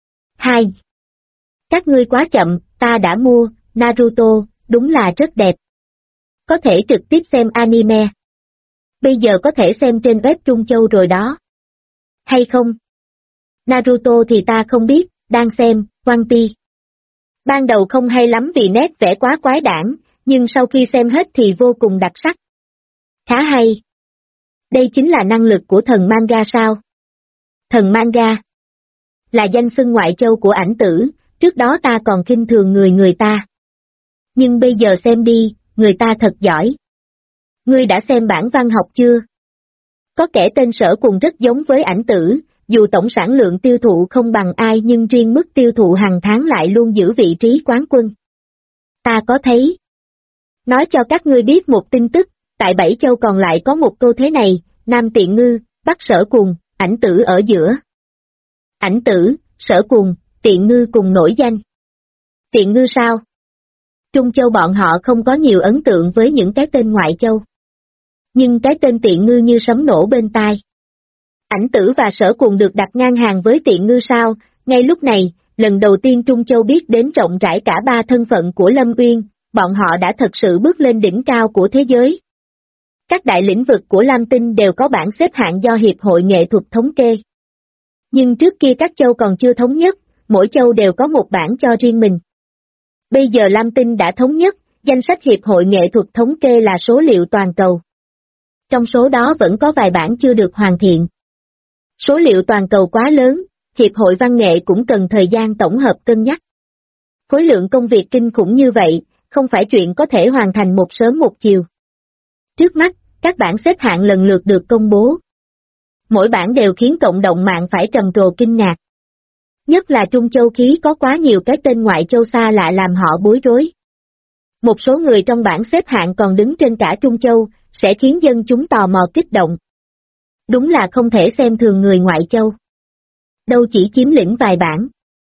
2. Các ngươi quá chậm, ta đã mua, Naruto, đúng là rất đẹp. Có thể trực tiếp xem anime. Bây giờ có thể xem trên web Trung Châu rồi đó. Hay không? Naruto thì ta không biết, đang xem, One Piece. Ban đầu không hay lắm vì nét vẽ quá quái đản, nhưng sau khi xem hết thì vô cùng đặc sắc. Khá hay. Đây chính là năng lực của thần manga sao? Thần manga là danh xưng ngoại châu của Ảnh Tử, trước đó ta còn khinh thường người ta. Nhưng bây giờ xem đi, người ta thật giỏi. Ngươi đã xem bản văn học chưa? Có kẻ tên Sở Cùng rất giống với Ảnh Tử, dù tổng sản lượng tiêu thụ không bằng ai nhưng riêng mức tiêu thụ hàng tháng lại luôn giữ vị trí quán quân. Ta có thấy. Nói cho các ngươi biết một tin tức, tại 7 châu còn lại có một câu thế này, Nam Tiện Ngư, Bắc Sở Cùng, Ảnh Tử ở giữa. Ảnh Tử, Sở Cùng, Tiện Ngư cùng nổi danh. Tiện Ngư sao? Trung Châu bọn họ không có nhiều ấn tượng với những cái tên ngoại châu. Nhưng cái tên Tiện Ngư như sấm nổ bên tai. Ảnh Tử và Sở Cùng được đặt ngang hàng với Tiện Ngư sao? Ngay lúc này, lần đầu tiên Trung Châu biết đến rộng rãi cả 3 thân phận của Lâm Uyên, bọn họ đã thật sự bước lên đỉnh cao của thế giới. Các đại lĩnh vực của Lam Tinh đều có bảng xếp hạng do Hiệp hội Nghệ thuật thống kê. Nhưng trước kia các châu còn chưa thống nhất, mỗi châu đều có một bảng cho riêng mình. Bây giờ Lam Tinh đã thống nhất, danh sách Hiệp hội Nghệ thuật thống kê là số liệu toàn cầu. Trong số đó vẫn có vài bảng chưa được hoàn thiện. Số liệu toàn cầu quá lớn, Hiệp hội Văn nghệ cũng cần thời gian tổng hợp cân nhắc. Khối lượng công việc kinh khủng như vậy, không phải chuyện có thể hoàn thành một sớm một chiều. Trước mắt, các bảng xếp hạng lần lượt được công bố. Mỗi bảng đều khiến cộng đồng mạng phải trầm trồ kinh ngạc. Nhất là Trung Châu Khí có quá nhiều cái tên ngoại châu xa lạ làm họ bối rối. Một số người trong bảng xếp hạng còn đứng trên cả Trung Châu, sẽ khiến dân chúng tò mò kích động. Đúng là không thể xem thường người ngoại châu. Đâu chỉ chiếm lĩnh vài bảng.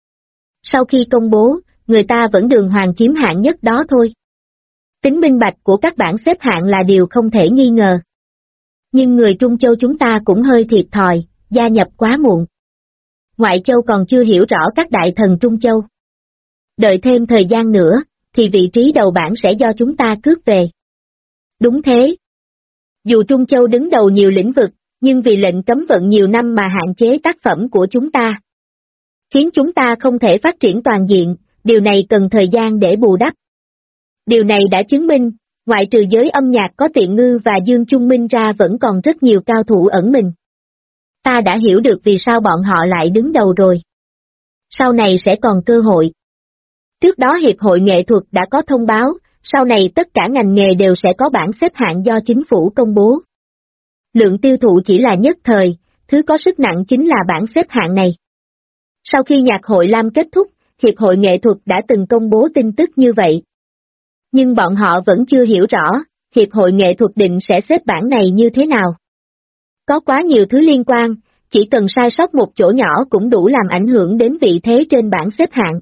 Sau khi công bố, người ta vẫn đường hoàng chiếm hạng nhất đó thôi. Tính minh bạch của các bảng xếp hạng là điều không thể nghi ngờ. Nhưng người Trung Châu chúng ta cũng hơi thiệt thòi, gia nhập quá muộn. Ngoại châu còn chưa hiểu rõ các đại thần Trung Châu. Đợi thêm thời gian nữa, thì vị trí đầu bảng sẽ do chúng ta cướp về. Đúng thế. Dù Trung Châu đứng đầu nhiều lĩnh vực, nhưng vì lệnh cấm vận nhiều năm mà hạn chế tác phẩm của chúng ta, khiến chúng ta không thể phát triển toàn diện, điều này cần thời gian để bù đắp. Điều này đã chứng minh, ngoại trừ giới âm nhạc có Tiện Ngư và Dương Trung Minh ra vẫn còn rất nhiều cao thủ ẩn mình. Ta đã hiểu được vì sao bọn họ lại đứng đầu rồi. Sau này sẽ còn cơ hội. Trước đó Hiệp hội Nghệ thuật đã có thông báo, sau này tất cả ngành nghề đều sẽ có bảng xếp hạng do chính phủ công bố. Lượng tiêu thụ chỉ là nhất thời, thứ có sức nặng chính là bảng xếp hạng này. Sau khi nhạc hội Lam kết thúc, Hiệp hội Nghệ thuật đã từng công bố tin tức như vậy. Nhưng bọn họ vẫn chưa hiểu rõ, Hiệp hội Nghệ thuật định sẽ xếp bảng này như thế nào. Có quá nhiều thứ liên quan, chỉ cần sai sót một chỗ nhỏ cũng đủ làm ảnh hưởng đến vị thế trên bảng xếp hạng.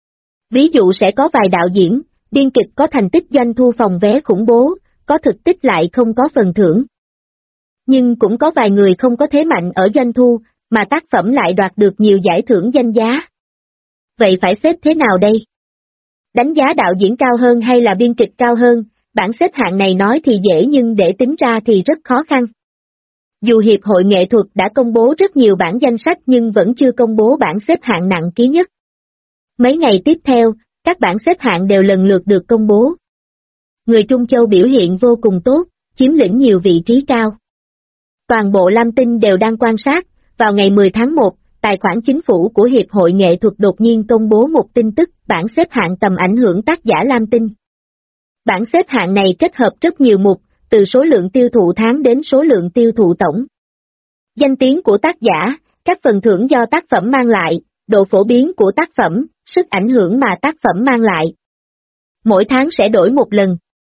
Ví dụ sẽ có vài đạo diễn, biên kịch có thành tích doanh thu phòng vé khủng bố, có thực tích lại không có phần thưởng. Nhưng cũng có vài người không có thế mạnh ở doanh thu, mà tác phẩm lại đoạt được nhiều giải thưởng danh giá. Vậy phải xếp thế nào đây? Đánh giá đạo diễn cao hơn hay là biên kịch cao hơn, bảng xếp hạng này nói thì dễ nhưng để tính ra thì rất khó khăn. Dù Hiệp hội Nghệ thuật đã công bố rất nhiều bảng danh sách nhưng vẫn chưa công bố bảng xếp hạng nặng ký nhất. Mấy ngày tiếp theo, các bảng xếp hạng đều lần lượt được công bố. Người Trung Châu biểu hiện vô cùng tốt, chiếm lĩnh nhiều vị trí cao. Toàn bộ Lam Tinh đều đang quan sát, vào ngày 10 tháng 1, tài khoản chính phủ của Hiệp hội Nghệ thuật đột nhiên công bố một tin tức bảng xếp hạng tầm ảnh hưởng tác giả Lam Tinh. Bảng xếp hạng này kết hợp rất nhiều mục, từ số lượng tiêu thụ tháng đến số lượng tiêu thụ tổng. Danh tiếng của tác giả, các phần thưởng do tác phẩm mang lại, độ phổ biến của tác phẩm, sức ảnh hưởng mà tác phẩm mang lại. Mỗi tháng sẽ đổi một lần.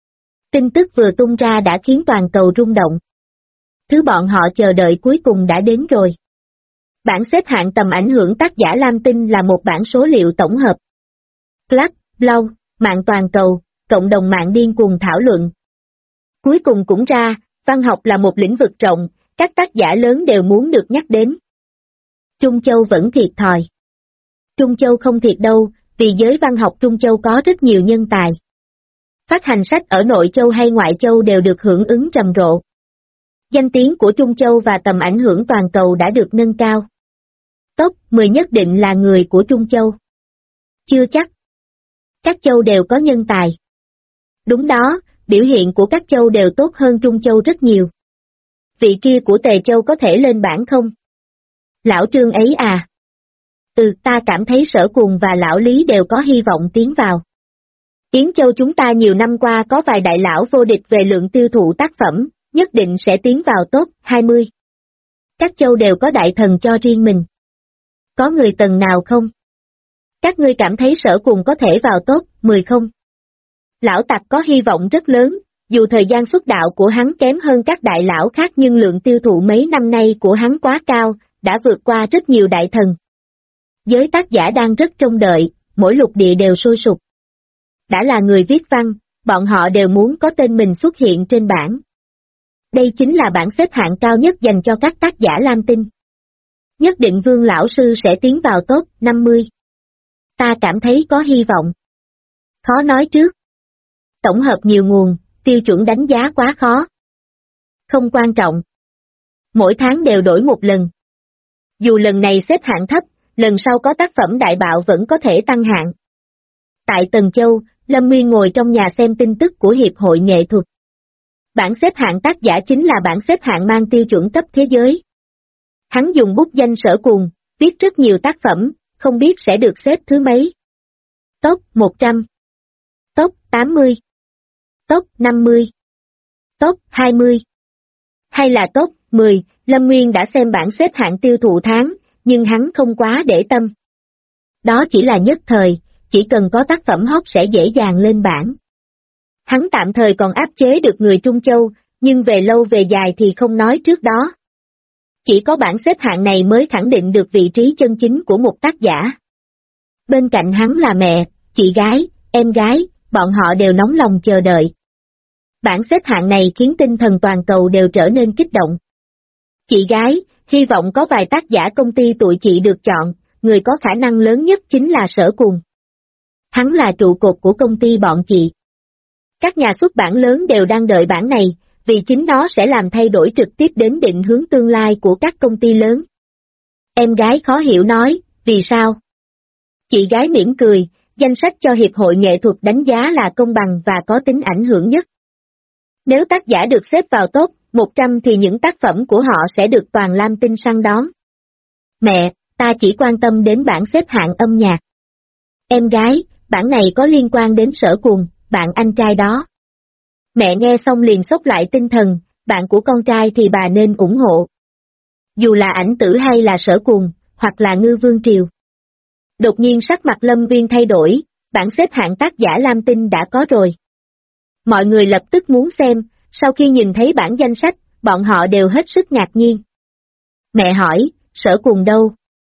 Tin tức vừa tung ra đã khiến toàn cầu rung động. Thứ bọn họ chờ đợi cuối cùng đã đến rồi. Bảng xếp hạng tầm ảnh hưởng tác giả Lam Tinh là một bảng số liệu tổng hợp. Club, blog, mạng toàn cầu, cộng đồng mạng điên cuồng thảo luận. Cuối cùng cũng ra, văn học là một lĩnh vực rộng, các tác giả lớn đều muốn được nhắc đến. Trung Châu vẫn thiệt thòi. Trung Châu không thiệt đâu, vì giới văn học Trung Châu có rất nhiều nhân tài. Phát hành sách ở nội châu hay ngoại châu đều được hưởng ứng rầm rộ. Danh tiếng của Trung Châu và tầm ảnh hưởng toàn cầu đã được nâng cao. Top 10 nhất định là người của Trung Châu. Chưa chắc. Các châu đều có nhân tài. Đúng đó, biểu hiện của các châu đều tốt hơn Trung Châu rất nhiều. Vị kia của Tề Châu có thể lên bảng không? Lão Trương ấy à? Ta cảm thấy Sở Cuồng và Lão Lý đều có hy vọng tiến vào. Yến Châu chúng ta nhiều năm qua có vài đại lão vô địch về lượng tiêu thụ tác phẩm, nhất định sẽ tiến vào top 20. Các châu đều có đại thần cho riêng mình. Có người tầng nào không? Các ngươi cảm thấy Sở Cuồng có thể vào top 10 không? Lão Tặc có hy vọng rất lớn, dù thời gian xuất đạo của hắn kém hơn các đại lão khác nhưng lượng tiêu thụ mấy năm nay của hắn quá cao, đã vượt qua rất nhiều đại thần. Giới tác giả đang rất trông đợi, mỗi lục địa đều sôi sục. Đã là người viết văn, bọn họ đều muốn có tên mình xuất hiện trên bảng. Đây chính là bảng xếp hạng cao nhất dành cho các tác giả Lam Tinh. Nhất định Vương Lão Sư sẽ tiến vào top 50. Ta cảm thấy có hy vọng. Khó nói trước. Tổng hợp nhiều nguồn, tiêu chuẩn đánh giá quá khó. Không quan trọng. Mỗi tháng đều đổi một lần. Dù lần này xếp hạng thấp, lần sau có tác phẩm đại bạo vẫn có thể tăng hạng. Tại Tần Châu, Lâm Nguyên ngồi trong nhà xem tin tức của Hiệp hội Nghệ thuật. Bảng xếp hạng tác giả chính là bảng xếp hạng mang tiêu chuẩn cấp thế giới. Hắn dùng bút danh Sở Cuồng, viết rất nhiều tác phẩm, không biết sẽ được xếp thứ mấy. Top 100. Top 80, Top 50, Top 20, hay là Top 10, Lâm Nguyên đã xem bảng xếp hạng tiêu thụ tháng, nhưng hắn không quá để tâm. Đó chỉ là nhất thời, chỉ cần có tác phẩm hot sẽ dễ dàng lên bảng. Hắn tạm thời còn áp chế được người Trung Châu, nhưng về lâu về dài thì không nói trước đó. Chỉ có bảng xếp hạng này mới khẳng định được vị trí chân chính của một tác giả. Bên cạnh hắn là mẹ, chị gái, em gái, bọn họ đều nóng lòng chờ đợi. Bảng xếp hạng này khiến tinh thần toàn cầu đều trở nên kích động. Chị gái, hy vọng có vài tác giả công ty tụi chị được chọn, người có khả năng lớn nhất chính là Sở Cuồng. Hắn là trụ cột của công ty bọn chị. Các nhà xuất bản lớn đều đang đợi bản này, vì chính nó sẽ làm thay đổi trực tiếp đến định hướng tương lai của các công ty lớn. Em gái khó hiểu nói, vì sao? Chị gái mỉm cười, danh sách cho Hiệp hội Nghệ thuật đánh giá là công bằng và có tính ảnh hưởng nhất. Nếu tác giả được xếp vào top 100 thì những tác phẩm của họ sẽ được toàn Lam Tinh săn đón. Mẹ, ta chỉ quan tâm đến bảng xếp hạng âm nhạc. Em gái, bảng này có liên quan đến Sở Cuồng, bạn anh trai đó. Mẹ nghe xong liền xốc lại tinh thần, bạn của con trai thì bà nên ủng hộ. Dù là Ảnh Tử hay là Sở Cuồng, hoặc là Ngư Vương Triều. Đột nhiên sắc mặt Lâm Viên thay đổi, bảng xếp hạng tác giả Lam Tinh đã có rồi. Mọi người lập tức muốn xem, sau khi nhìn thấy bảng danh sách, bọn họ đều hết sức ngạc nhiên. Mẹ hỏi, Sở Cuồng đâu?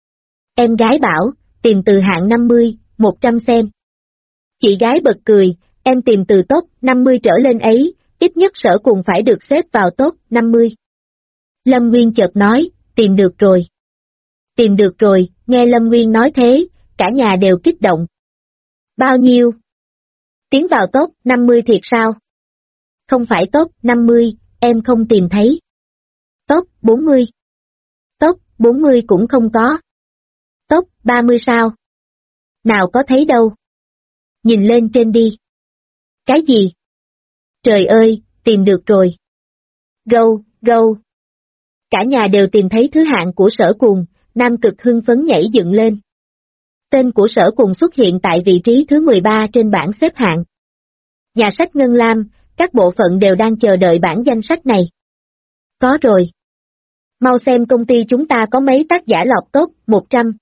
Em gái bảo, tìm từ hạng 50, 100 xem. Chị gái bật cười, em tìm từ top 50 trở lên ấy, ít nhất Sở Cuồng phải được xếp vào top 50. Lâm Nguyên chợt nói, tìm được rồi. Tìm được rồi, nghe Lâm Nguyên nói thế, cả nhà đều kích động. Bao nhiêu? Tiến vào top 50 thiệt sao? Không phải top 50, em không tìm thấy. Top 40. Top 40 cũng không có. Top 30 sao? Nào có thấy đâu. Nhìn lên trên đi. Cái gì? Trời ơi, tìm được rồi. Gâu, gâu. Cả nhà đều tìm thấy thứ hạng của Sở Cuồng, Nam Cực hưng phấn nhảy dựng lên. Tên của Sở Cuồng xuất hiện tại vị trí thứ 13 trên bảng xếp hạng. Nhà sách Ngân Lam, các bộ phận đều đang chờ đợi bản danh sách này. Có rồi. Mau xem công ty chúng ta có mấy tác giả lọt top 100.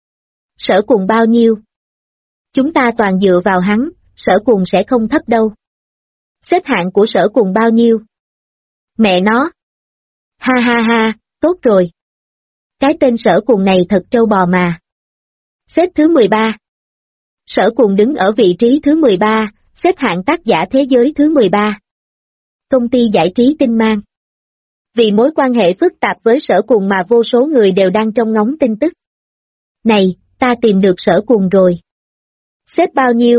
Sở Cuồng bao nhiêu? Chúng ta toàn dựa vào hắn, Sở Cuồng sẽ không thấp đâu. Xếp hạng của Sở Cuồng bao nhiêu? Mẹ nó! Ha ha ha, tốt rồi. Cái tên Sở Cuồng này thật trâu bò mà. Xếp thứ 13. Sở Cuồng đứng ở vị trí thứ 13, xếp hạng tác giả thế giới thứ 13. Công ty giải trí Tinh Mang. Vì mối quan hệ phức tạp với Sở Cuồng mà vô số người đều đang trông ngóng tin tức. Này, ta tìm được Sở Cuồng rồi. Xếp bao nhiêu?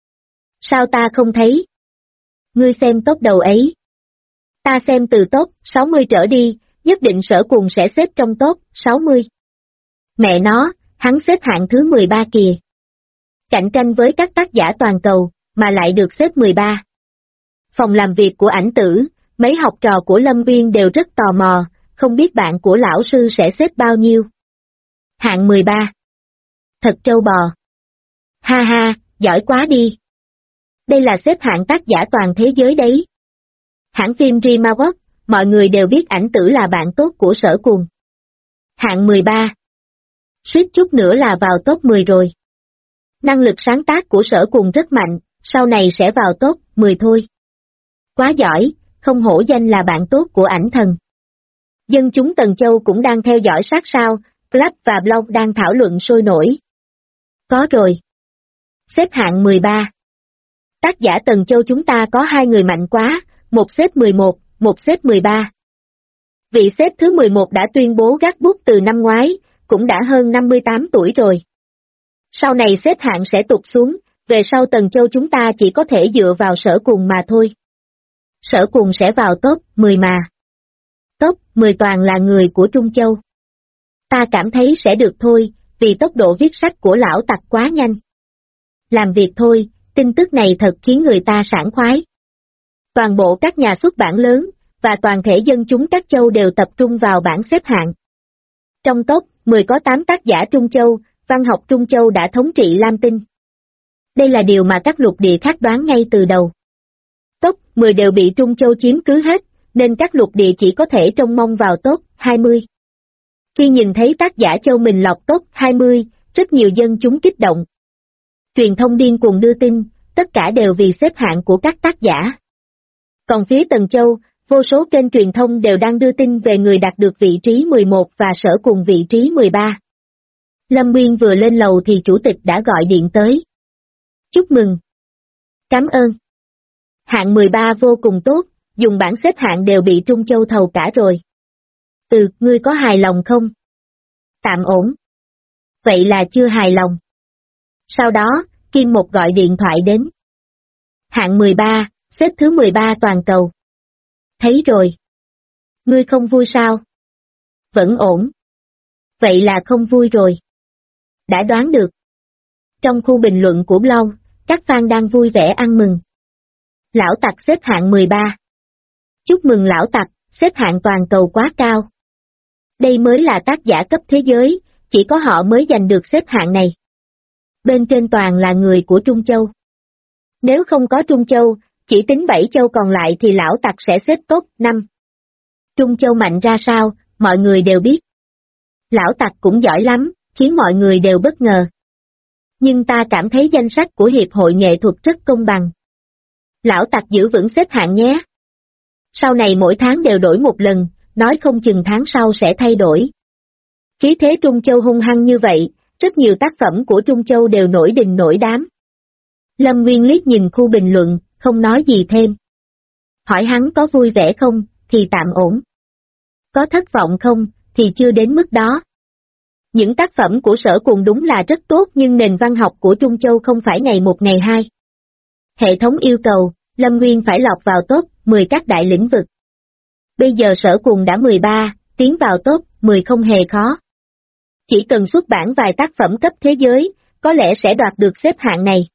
Sao ta không thấy? Ngươi xem top đầu ấy. Ta xem từ top 60 trở đi, nhất định Sở Cuồng sẽ xếp trong top 60. Mẹ nó, hắn xếp hạng thứ 13 kìa. Cạnh tranh với các tác giả toàn cầu, mà lại được xếp 13. Phòng làm việc của Ảnh Tử, mấy học trò của Lâm Viên đều rất tò mò, không biết bạn của lão sư sẽ xếp bao nhiêu. Hạng 13. Thật trâu bò. Ha ha, giỏi quá đi. Đây là xếp hạng tác giả toàn thế giới đấy. Hãng phim DreamWorks, mọi người đều biết Ảnh Tử là bạn tốt của Sở Cuồng. Hạng 13. Suýt chút nữa là vào top 10 rồi. Năng lực sáng tác của Sở Cuồng rất mạnh, sau này sẽ vào top 10 thôi. Quá giỏi, không hổ danh là bạn tốt của Ảnh Thần. Dân chúng Tần Châu cũng đang theo dõi sát sao, Club và Blog đang thảo luận sôi nổi. Có rồi. Xếp hạng 13. Tác giả Tần Châu chúng ta có hai người mạnh quá, một xếp 11, một xếp 13. Vị xếp thứ 11 đã tuyên bố gác bút từ năm ngoái, cũng đã hơn 58 tuổi rồi. Sau này xếp hạng sẽ tụt xuống, về sau Tần Châu chúng ta chỉ có thể dựa vào Sở Cuồng mà thôi. Sở Cuồng sẽ vào top 10 mà. Top 10 toàn là người của Trung Châu. Ta cảm thấy sẽ được thôi, vì tốc độ viết sách của lão Tặc quá nhanh. Làm việc thôi, tin tức này thật khiến người ta sảng khoái. Toàn bộ các nhà xuất bản lớn, và toàn thể dân chúng các châu đều tập trung vào bảng xếp hạng. Trong top 10 có 8 tác giả Trung Châu, văn học Trung Châu đã thống trị Lam Tinh. Đây là điều mà các lục địa khác đoán ngay từ đầu. Top 10 đều bị Trung Châu chiếm cứ hết, nên các lục địa chỉ có thể trông mong vào top 20. Khi nhìn thấy tác giả Châu mình lọt top 20, rất nhiều dân chúng kích động. Truyền thông điên cuồng đưa tin, tất cả đều vì xếp hạng của các tác giả. Còn phía Tần Châu, vô số kênh truyền thông đều đang đưa tin về người đạt được vị trí 11 và Sở Cùng vị trí 13. Lâm Nguyên vừa lên lầu thì chủ tịch đã gọi điện tới. Chúc mừng. Cảm ơn. Hạng 13 vô cùng tốt, dùng bảng xếp hạng đều bị Trung Châu thầu cả rồi. Ngươi có hài lòng không? Tạm ổn. Vậy là chưa hài lòng. Sau đó, Kim Một gọi điện thoại đến. Hạng 13, xếp thứ 13 toàn cầu. Thấy rồi. Ngươi không vui sao? Vẫn ổn. Vậy là không vui rồi. Đã đoán được. Trong khu bình luận của blog, các fan đang vui vẻ ăn mừng. Lão Tặc xếp hạng 13. Chúc mừng Lão Tặc, xếp hạng toàn cầu quá cao. Đây mới là tác giả cấp thế giới, chỉ có họ mới giành được xếp hạng này. Bên trên toàn là người của Trung Châu. Nếu không có Trung Châu, chỉ tính 7 châu còn lại thì Lão Tặc sẽ xếp top 5. Trung Châu mạnh ra sao, mọi người đều biết. Lão Tặc cũng giỏi lắm, khiến mọi người đều bất ngờ. Nhưng ta cảm thấy danh sách của Hiệp hội nghệ thuật rất công bằng. Lão Tặc giữ vững xếp hạng nhé. Sau này mỗi tháng đều đổi một lần, nói không chừng tháng sau sẽ thay đổi. Khí thế Trung Châu hung hăng như vậy, rất nhiều tác phẩm của Trung Châu đều nổi đình nổi đám. Lâm Nguyên liếc nhìn khu bình luận, không nói gì thêm. Hỏi hắn có vui vẻ không, thì tạm ổn. Có thất vọng không, thì chưa đến mức đó. Những tác phẩm của Sở Cùng đúng là rất tốt nhưng nền văn học của Trung Châu không phải ngày một ngày hai. Hệ thống yêu cầu, Lâm Nguyên phải lọt vào top 10 các đại lĩnh vực. Bây giờ Sở Cùng đã 13, tiến vào top 10 không hề khó. Chỉ cần xuất bản vài tác phẩm cấp thế giới, có lẽ sẽ đoạt được xếp hạng này.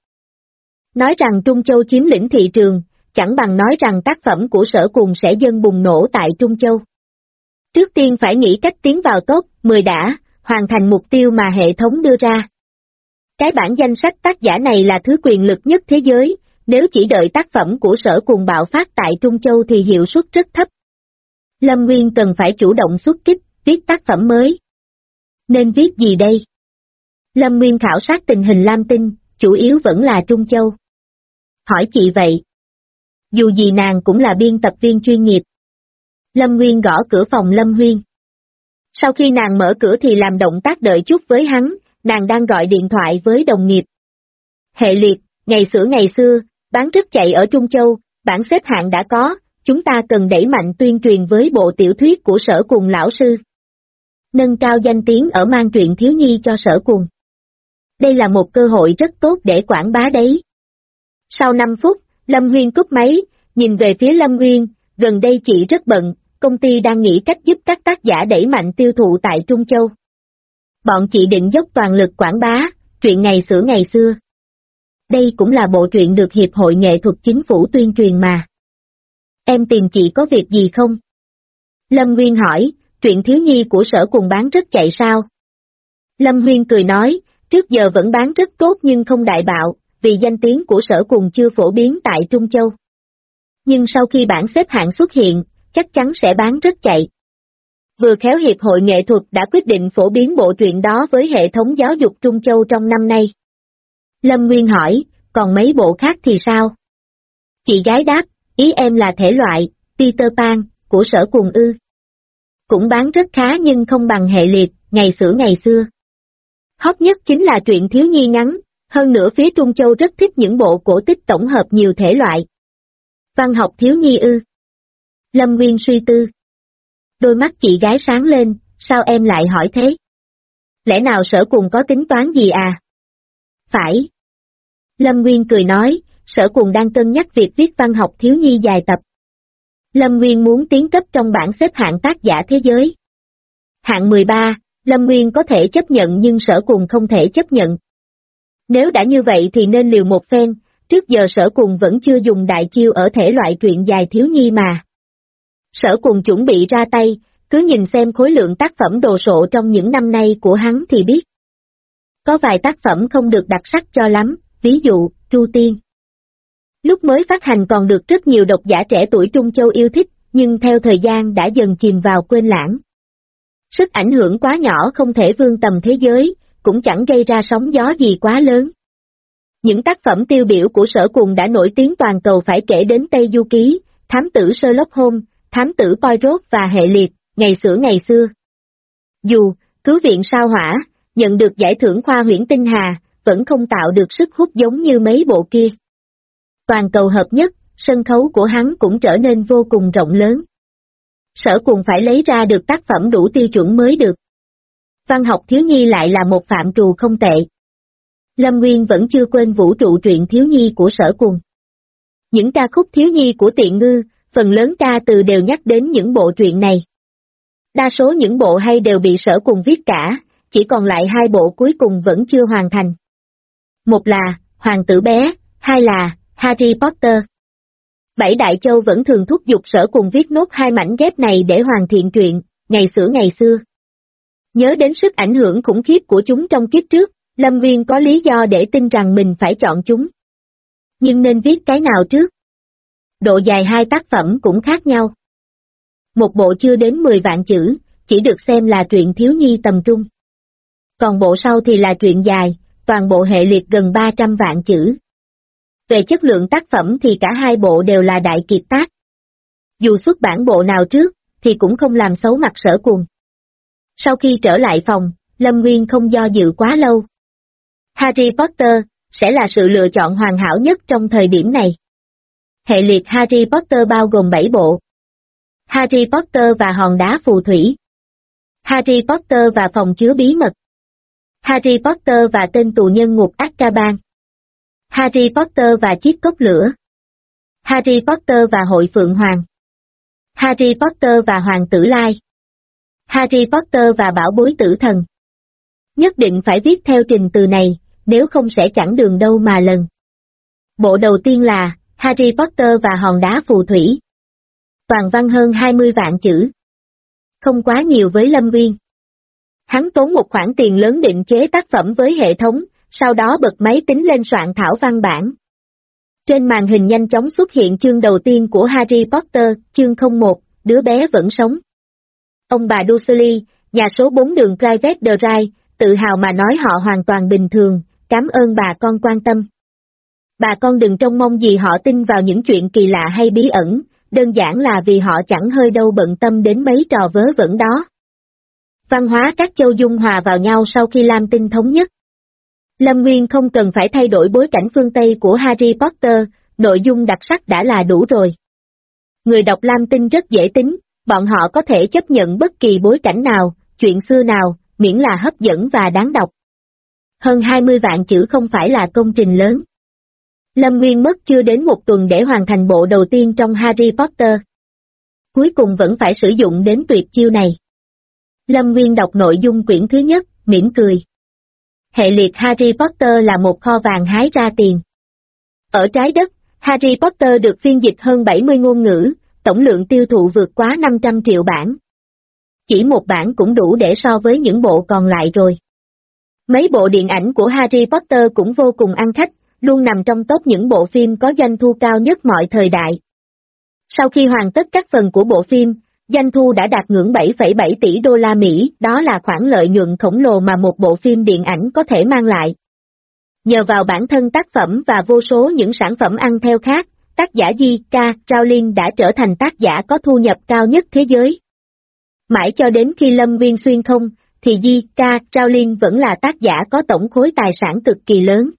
Nói rằng Trung Châu chiếm lĩnh thị trường, chẳng bằng nói rằng tác phẩm của Sở Cùng sẽ dần bùng nổ tại Trung Châu. Trước tiên phải nghĩ cách tiến vào top 10 đã, hoàn thành mục tiêu mà hệ thống đưa ra. Cái bản danh sách tác giả này là thứ quyền lực nhất thế giới, nếu chỉ đợi tác phẩm của Sở Cùng bạo phát tại Trung Châu thì hiệu suất rất thấp. Lâm Nguyên cần phải chủ động xuất kích, viết tác phẩm mới. Nên viết gì đây? Lâm Nguyên khảo sát tình hình Lam Tinh, chủ yếu vẫn là Trung Châu. Hỏi chị vậy. Dù gì nàng cũng là biên tập viên chuyên nghiệp. Lâm Nguyên gõ cửa phòng Lâm Huyên. Sau khi nàng mở cửa thì làm động tác đợi chút với hắn, nàng đang gọi điện thoại với đồng nghiệp. Hệ liệt, ngày xưa, bán rất chạy ở Trung Châu, bản xếp hạng đã có, chúng ta cần đẩy mạnh tuyên truyền với bộ tiểu thuyết của Sở Cùng lão sư. Nâng cao danh tiếng ở mang truyện thiếu nhi cho Sở Cùng. Đây là một cơ hội rất tốt để quảng bá đấy. Sau 5 phút, Lâm Huyên cúp máy, nhìn về phía Lâm Nguyên, gần đây chị rất bận, công ty đang nghĩ cách giúp các tác giả đẩy mạnh tiêu thụ tại Trung Châu. Bọn chị định dốc toàn lực quảng bá, truyện ngày xưa. Đây cũng là bộ truyện được Hiệp hội Nghệ thuật Chính phủ tuyên truyền mà. Em tìm chị có việc gì không? Lâm Nguyên hỏi, truyện thiếu nhi của Sở Cùng bán rất chạy sao? Lâm Huyên cười nói, trước giờ vẫn bán rất tốt nhưng không đại bạo, vì danh tiếng của Sở Cùng chưa phổ biến tại Trung Châu. Nhưng sau khi bản xếp hạng xuất hiện, chắc chắn sẽ bán rất chạy. Vừa khéo Hiệp hội Nghệ thuật đã quyết định phổ biến bộ truyện đó với hệ thống giáo dục Trung Châu trong năm nay. Lâm Nguyên hỏi, còn mấy bộ khác thì sao? Chị gái đáp, ý em là thể loại, Peter Pan, của Sở Cùng ư. Cũng bán rất khá nhưng không bằng hệ liệt, ngày xưa. Hot nhất chính là truyện thiếu nhi ngắn, hơn nữa phía Trung Châu rất thích những bộ cổ tích tổng hợp nhiều thể loại. Văn học thiếu nhi ư. Lâm Nguyên suy tư. Đôi mắt chị gái sáng lên, sao em lại hỏi thế? Lẽ nào Sở Cùng có tính toán gì à? Phải. Lâm Nguyên cười nói, Sở Cùng đang cân nhắc việc viết văn học thiếu nhi dài tập. Lâm Nguyên muốn tiến cấp trong bảng xếp hạng tác giả thế giới. Hạng 13, Lâm Nguyên có thể chấp nhận nhưng Sở Cùng không thể chấp nhận. Nếu đã như vậy thì nên liều một phen, trước giờ Sở Cùng vẫn chưa dùng đại chiêu ở thể loại truyện dài thiếu nhi mà. Sở Cùng chuẩn bị ra tay, cứ nhìn xem khối lượng tác phẩm đồ sộ trong những năm nay của hắn thì biết. Có vài tác phẩm không được đặc sắc cho lắm, ví dụ, Tru Tiên. Lúc mới phát hành còn được rất nhiều độc giả trẻ tuổi Trung Châu yêu thích, nhưng theo thời gian đã dần chìm vào quên lãng. Sức ảnh hưởng quá nhỏ không thể vươn tầm thế giới, cũng chẳng gây ra sóng gió gì quá lớn. Những tác phẩm tiêu biểu của Sở Cùng đã nổi tiếng toàn cầu phải kể đến Tây Du Ký, Thám tử Sherlock Holmes, Thám tử Poirot và Hệ Liệt, ngày xưa. Dù, Cứu viện sao hỏa, nhận được giải thưởng khoa huyễn tinh hà, vẫn không tạo được sức hút giống như mấy bộ kia. Toàn cầu hợp nhất, sân khấu của hắn cũng trở nên vô cùng rộng lớn. Sở Cùng phải lấy ra được tác phẩm đủ tiêu chuẩn mới được. Văn học thiếu nhi lại là một phạm trù không tệ. Lâm Nguyên vẫn chưa quên vũ trụ truyện thiếu nhi của Sở Cùng. Những ca khúc thiếu nhi của Tiện Ngư, phần lớn ca từ đều nhắc đến những bộ truyện này. Đa số những bộ hay đều bị Sở Cùng viết cả, chỉ còn lại 2 bộ cuối cùng vẫn chưa hoàn thành. Một là Hoàng tử bé, 2 là Harry Potter. Bảy Đại Châu vẫn thường thúc giục Sở Cùng viết nốt 2 mảnh ghép này để hoàn thiện truyện, ngày xưa. Nhớ đến sức ảnh hưởng khủng khiếp của chúng trong kiếp trước, Lâm Nguyên có lý do để tin rằng mình phải chọn chúng. Nhưng nên viết cái nào trước? Độ dài 2 tác phẩm cũng khác nhau. Một bộ chưa đến 10 vạn chữ, chỉ được xem là truyện thiếu nhi tầm trung. Còn bộ sau thì là truyện dài, toàn bộ hệ liệt gần 300 vạn chữ. Về chất lượng tác phẩm thì cả 2 bộ đều là đại kiệt tác. Dù xuất bản bộ nào trước, thì cũng không làm xấu mặt Sở Cùng. Sau khi trở lại phòng, Lâm Nguyên không do dự quá lâu. Harry Potter sẽ là sự lựa chọn hoàn hảo nhất trong thời điểm này. Hệ liệt Harry Potter bao gồm 7 bộ. Harry Potter và hòn đá phù thủy. Harry Potter và phòng chứa bí mật. Harry Potter và tên tù nhân ngục Azkaban. Harry Potter và chiếc cốc lửa. Harry Potter và hội Phượng Hoàng. Harry Potter và Hoàng tử Lai. Harry Potter và bảo bối tử thần. Nhất định phải viết theo trình từ này, nếu không sẽ chẳng đường đâu mà lần. Bộ đầu tiên là Harry Potter và hòn đá phù thủy. Toàn văn hơn 20 vạn chữ. Không quá nhiều với Lâm Nguyên. Hắn tốn một khoản tiền lớn định chế tác phẩm với hệ thống, sau đó bật máy tính lên soạn thảo văn bản. Trên màn hình nhanh chóng xuất hiện chương đầu tiên của Harry Potter, chương 01, đứa bé vẫn sống. Ông bà Dursley, nhà số 4 đường Private Drive, tự hào mà nói họ hoàn toàn bình thường, cảm ơn bà con quan tâm. Bà con đừng trông mong gì họ tin vào những chuyện kỳ lạ hay bí ẩn, đơn giản là vì họ chẳng hơi đâu bận tâm đến mấy trò vớ vẩn đó. Văn hóa các châu dung hòa vào nhau sau khi Lam Tinh thống nhất. Lâm Nguyên không cần phải thay đổi bối cảnh phương Tây của Harry Potter, nội dung đặc sắc đã là đủ rồi. Người đọc Lam Tinh rất dễ tính, bọn họ có thể chấp nhận bất kỳ bối cảnh nào, chuyện xưa nào, miễn là hấp dẫn và đáng đọc. Hơn 20 vạn chữ không phải là công trình lớn. Lâm Nguyên mất chưa đến 1 tuần để hoàn thành bộ đầu tiên trong Harry Potter. Cuối cùng vẫn phải sử dụng đến tuyệt chiêu này. Lâm Nguyên đọc nội dung quyển thứ nhất, mỉm cười. Hệ liệt Harry Potter là một kho vàng hái ra tiền. Ở trái đất, Harry Potter được phiên dịch hơn 70 ngôn ngữ, tổng lượng tiêu thụ vượt quá 500 triệu bản. Chỉ một bản cũng đủ để so với những bộ còn lại rồi. Mấy bộ điện ảnh của Harry Potter cũng vô cùng ăn khách, luôn nằm trong top những bộ phim có doanh thu cao nhất mọi thời đại. Sau khi hoàn tất các phần của bộ phim, doanh thu đã đạt ngưỡng 7,7 tỷ đô la Mỹ, đó là khoản lợi nhuận khổng lồ mà một bộ phim điện ảnh có thể mang lại. Nhờ vào bản thân tác phẩm và vô số những sản phẩm ăn theo khác, tác giả J.K. Rowling đã trở thành tác giả có thu nhập cao nhất thế giới. Mãi cho đến khi Lâm Nguyên xuyên không, thì J.K. Rowling vẫn là tác giả có tổng khối tài sản cực kỳ lớn.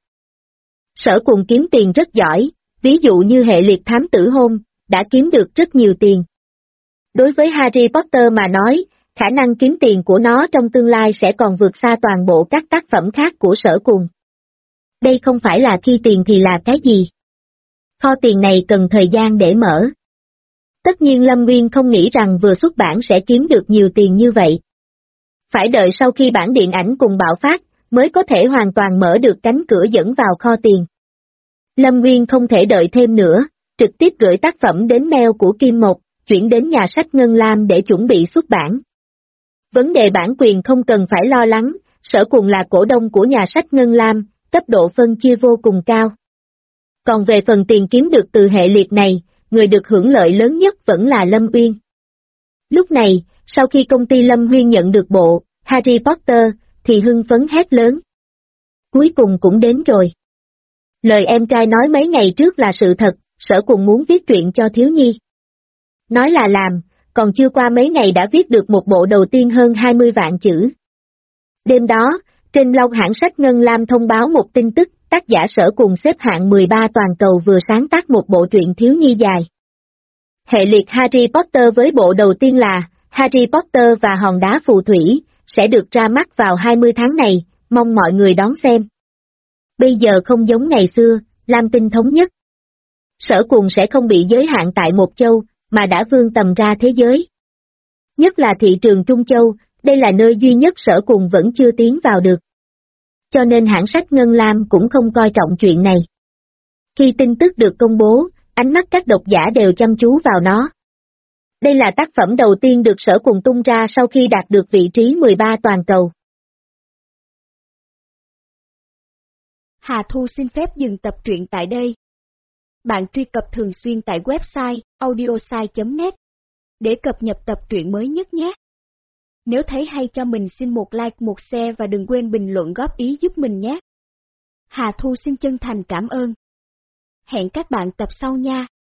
Sở Cùng kiếm tiền rất giỏi, ví dụ như hệ liệt thám tử Holmes, đã kiếm được rất nhiều tiền. Đối với Harry Potter mà nói, khả năng kiếm tiền của nó trong tương lai sẽ còn vượt xa toàn bộ các tác phẩm khác của Sở Cùng. Đây không phải là khi tiền thì là cái gì. Kho tiền này cần thời gian để mở. Tất nhiên Lâm Nguyên không nghĩ rằng vừa xuất bản sẽ kiếm được nhiều tiền như vậy. Phải đợi sau khi bản điện ảnh cùng bạo phát, mới có thể hoàn toàn mở được cánh cửa dẫn vào kho tiền. Lâm Nguyên không thể đợi thêm nữa, trực tiếp gửi tác phẩm đến mail của Kim Mộc, chuyển đến nhà sách Ngân Lam để chuẩn bị xuất bản. Vấn đề bản quyền không cần phải lo lắng, Sở Cùng là cổ đông của nhà sách Ngân Lam, cấp độ phân chia vô cùng cao. Còn về phần tiền kiếm được từ hệ liệt này, người được hưởng lợi lớn nhất vẫn là Lâm Uyên. Lúc này, sau khi công ty Lâm Uyên nhận được bộ Harry Potter, thì hưng phấn hét lớn. Cuối cùng cũng đến rồi. Lời em trai nói mấy ngày trước là sự thật, Sở Cùng muốn viết truyện cho thiếu nhi. Nói là làm, còn chưa qua mấy ngày đã viết được một bộ đầu tiên hơn 20 vạn chữ. Đêm đó, trên Long hãng sách Ngân Lam thông báo một tin tức, tác giả Sở Cùng xếp hạng 13 toàn cầu vừa sáng tác một bộ truyện thiếu nhi dài. Hệ liệt Harry Potter với bộ đầu tiên là Harry Potter và hòn đá phù thủy, sẽ được ra mắt vào 20 tháng này, mong mọi người đón xem. Bây giờ không giống ngày xưa, Lam Tinh thống nhất. Sở Cùng sẽ không bị giới hạn tại một châu, mà đã vươn tầm ra thế giới. Nhất là thị trường Trung Châu, đây là nơi duy nhất Sở Cùng vẫn chưa tiến vào được. Cho nên hãng sách Ngân Lam cũng không coi trọng chuyện này. Khi tin tức được công bố, ánh mắt các độc giả đều chăm chú vào nó. Đây là tác phẩm đầu tiên được Sở Cùng tung ra sau khi đạt được vị trí 13 toàn cầu. Hà Thu xin phép dừng tập truyện tại đây. Bạn truy cập thường xuyên tại website audiosai.net để cập nhật tập truyện mới nhất nhé. Nếu thấy hay cho mình xin một like, một share và đừng quên bình luận góp ý giúp mình nhé. Hà Thu xin chân thành cảm ơn. Hẹn các bạn tập sau nha.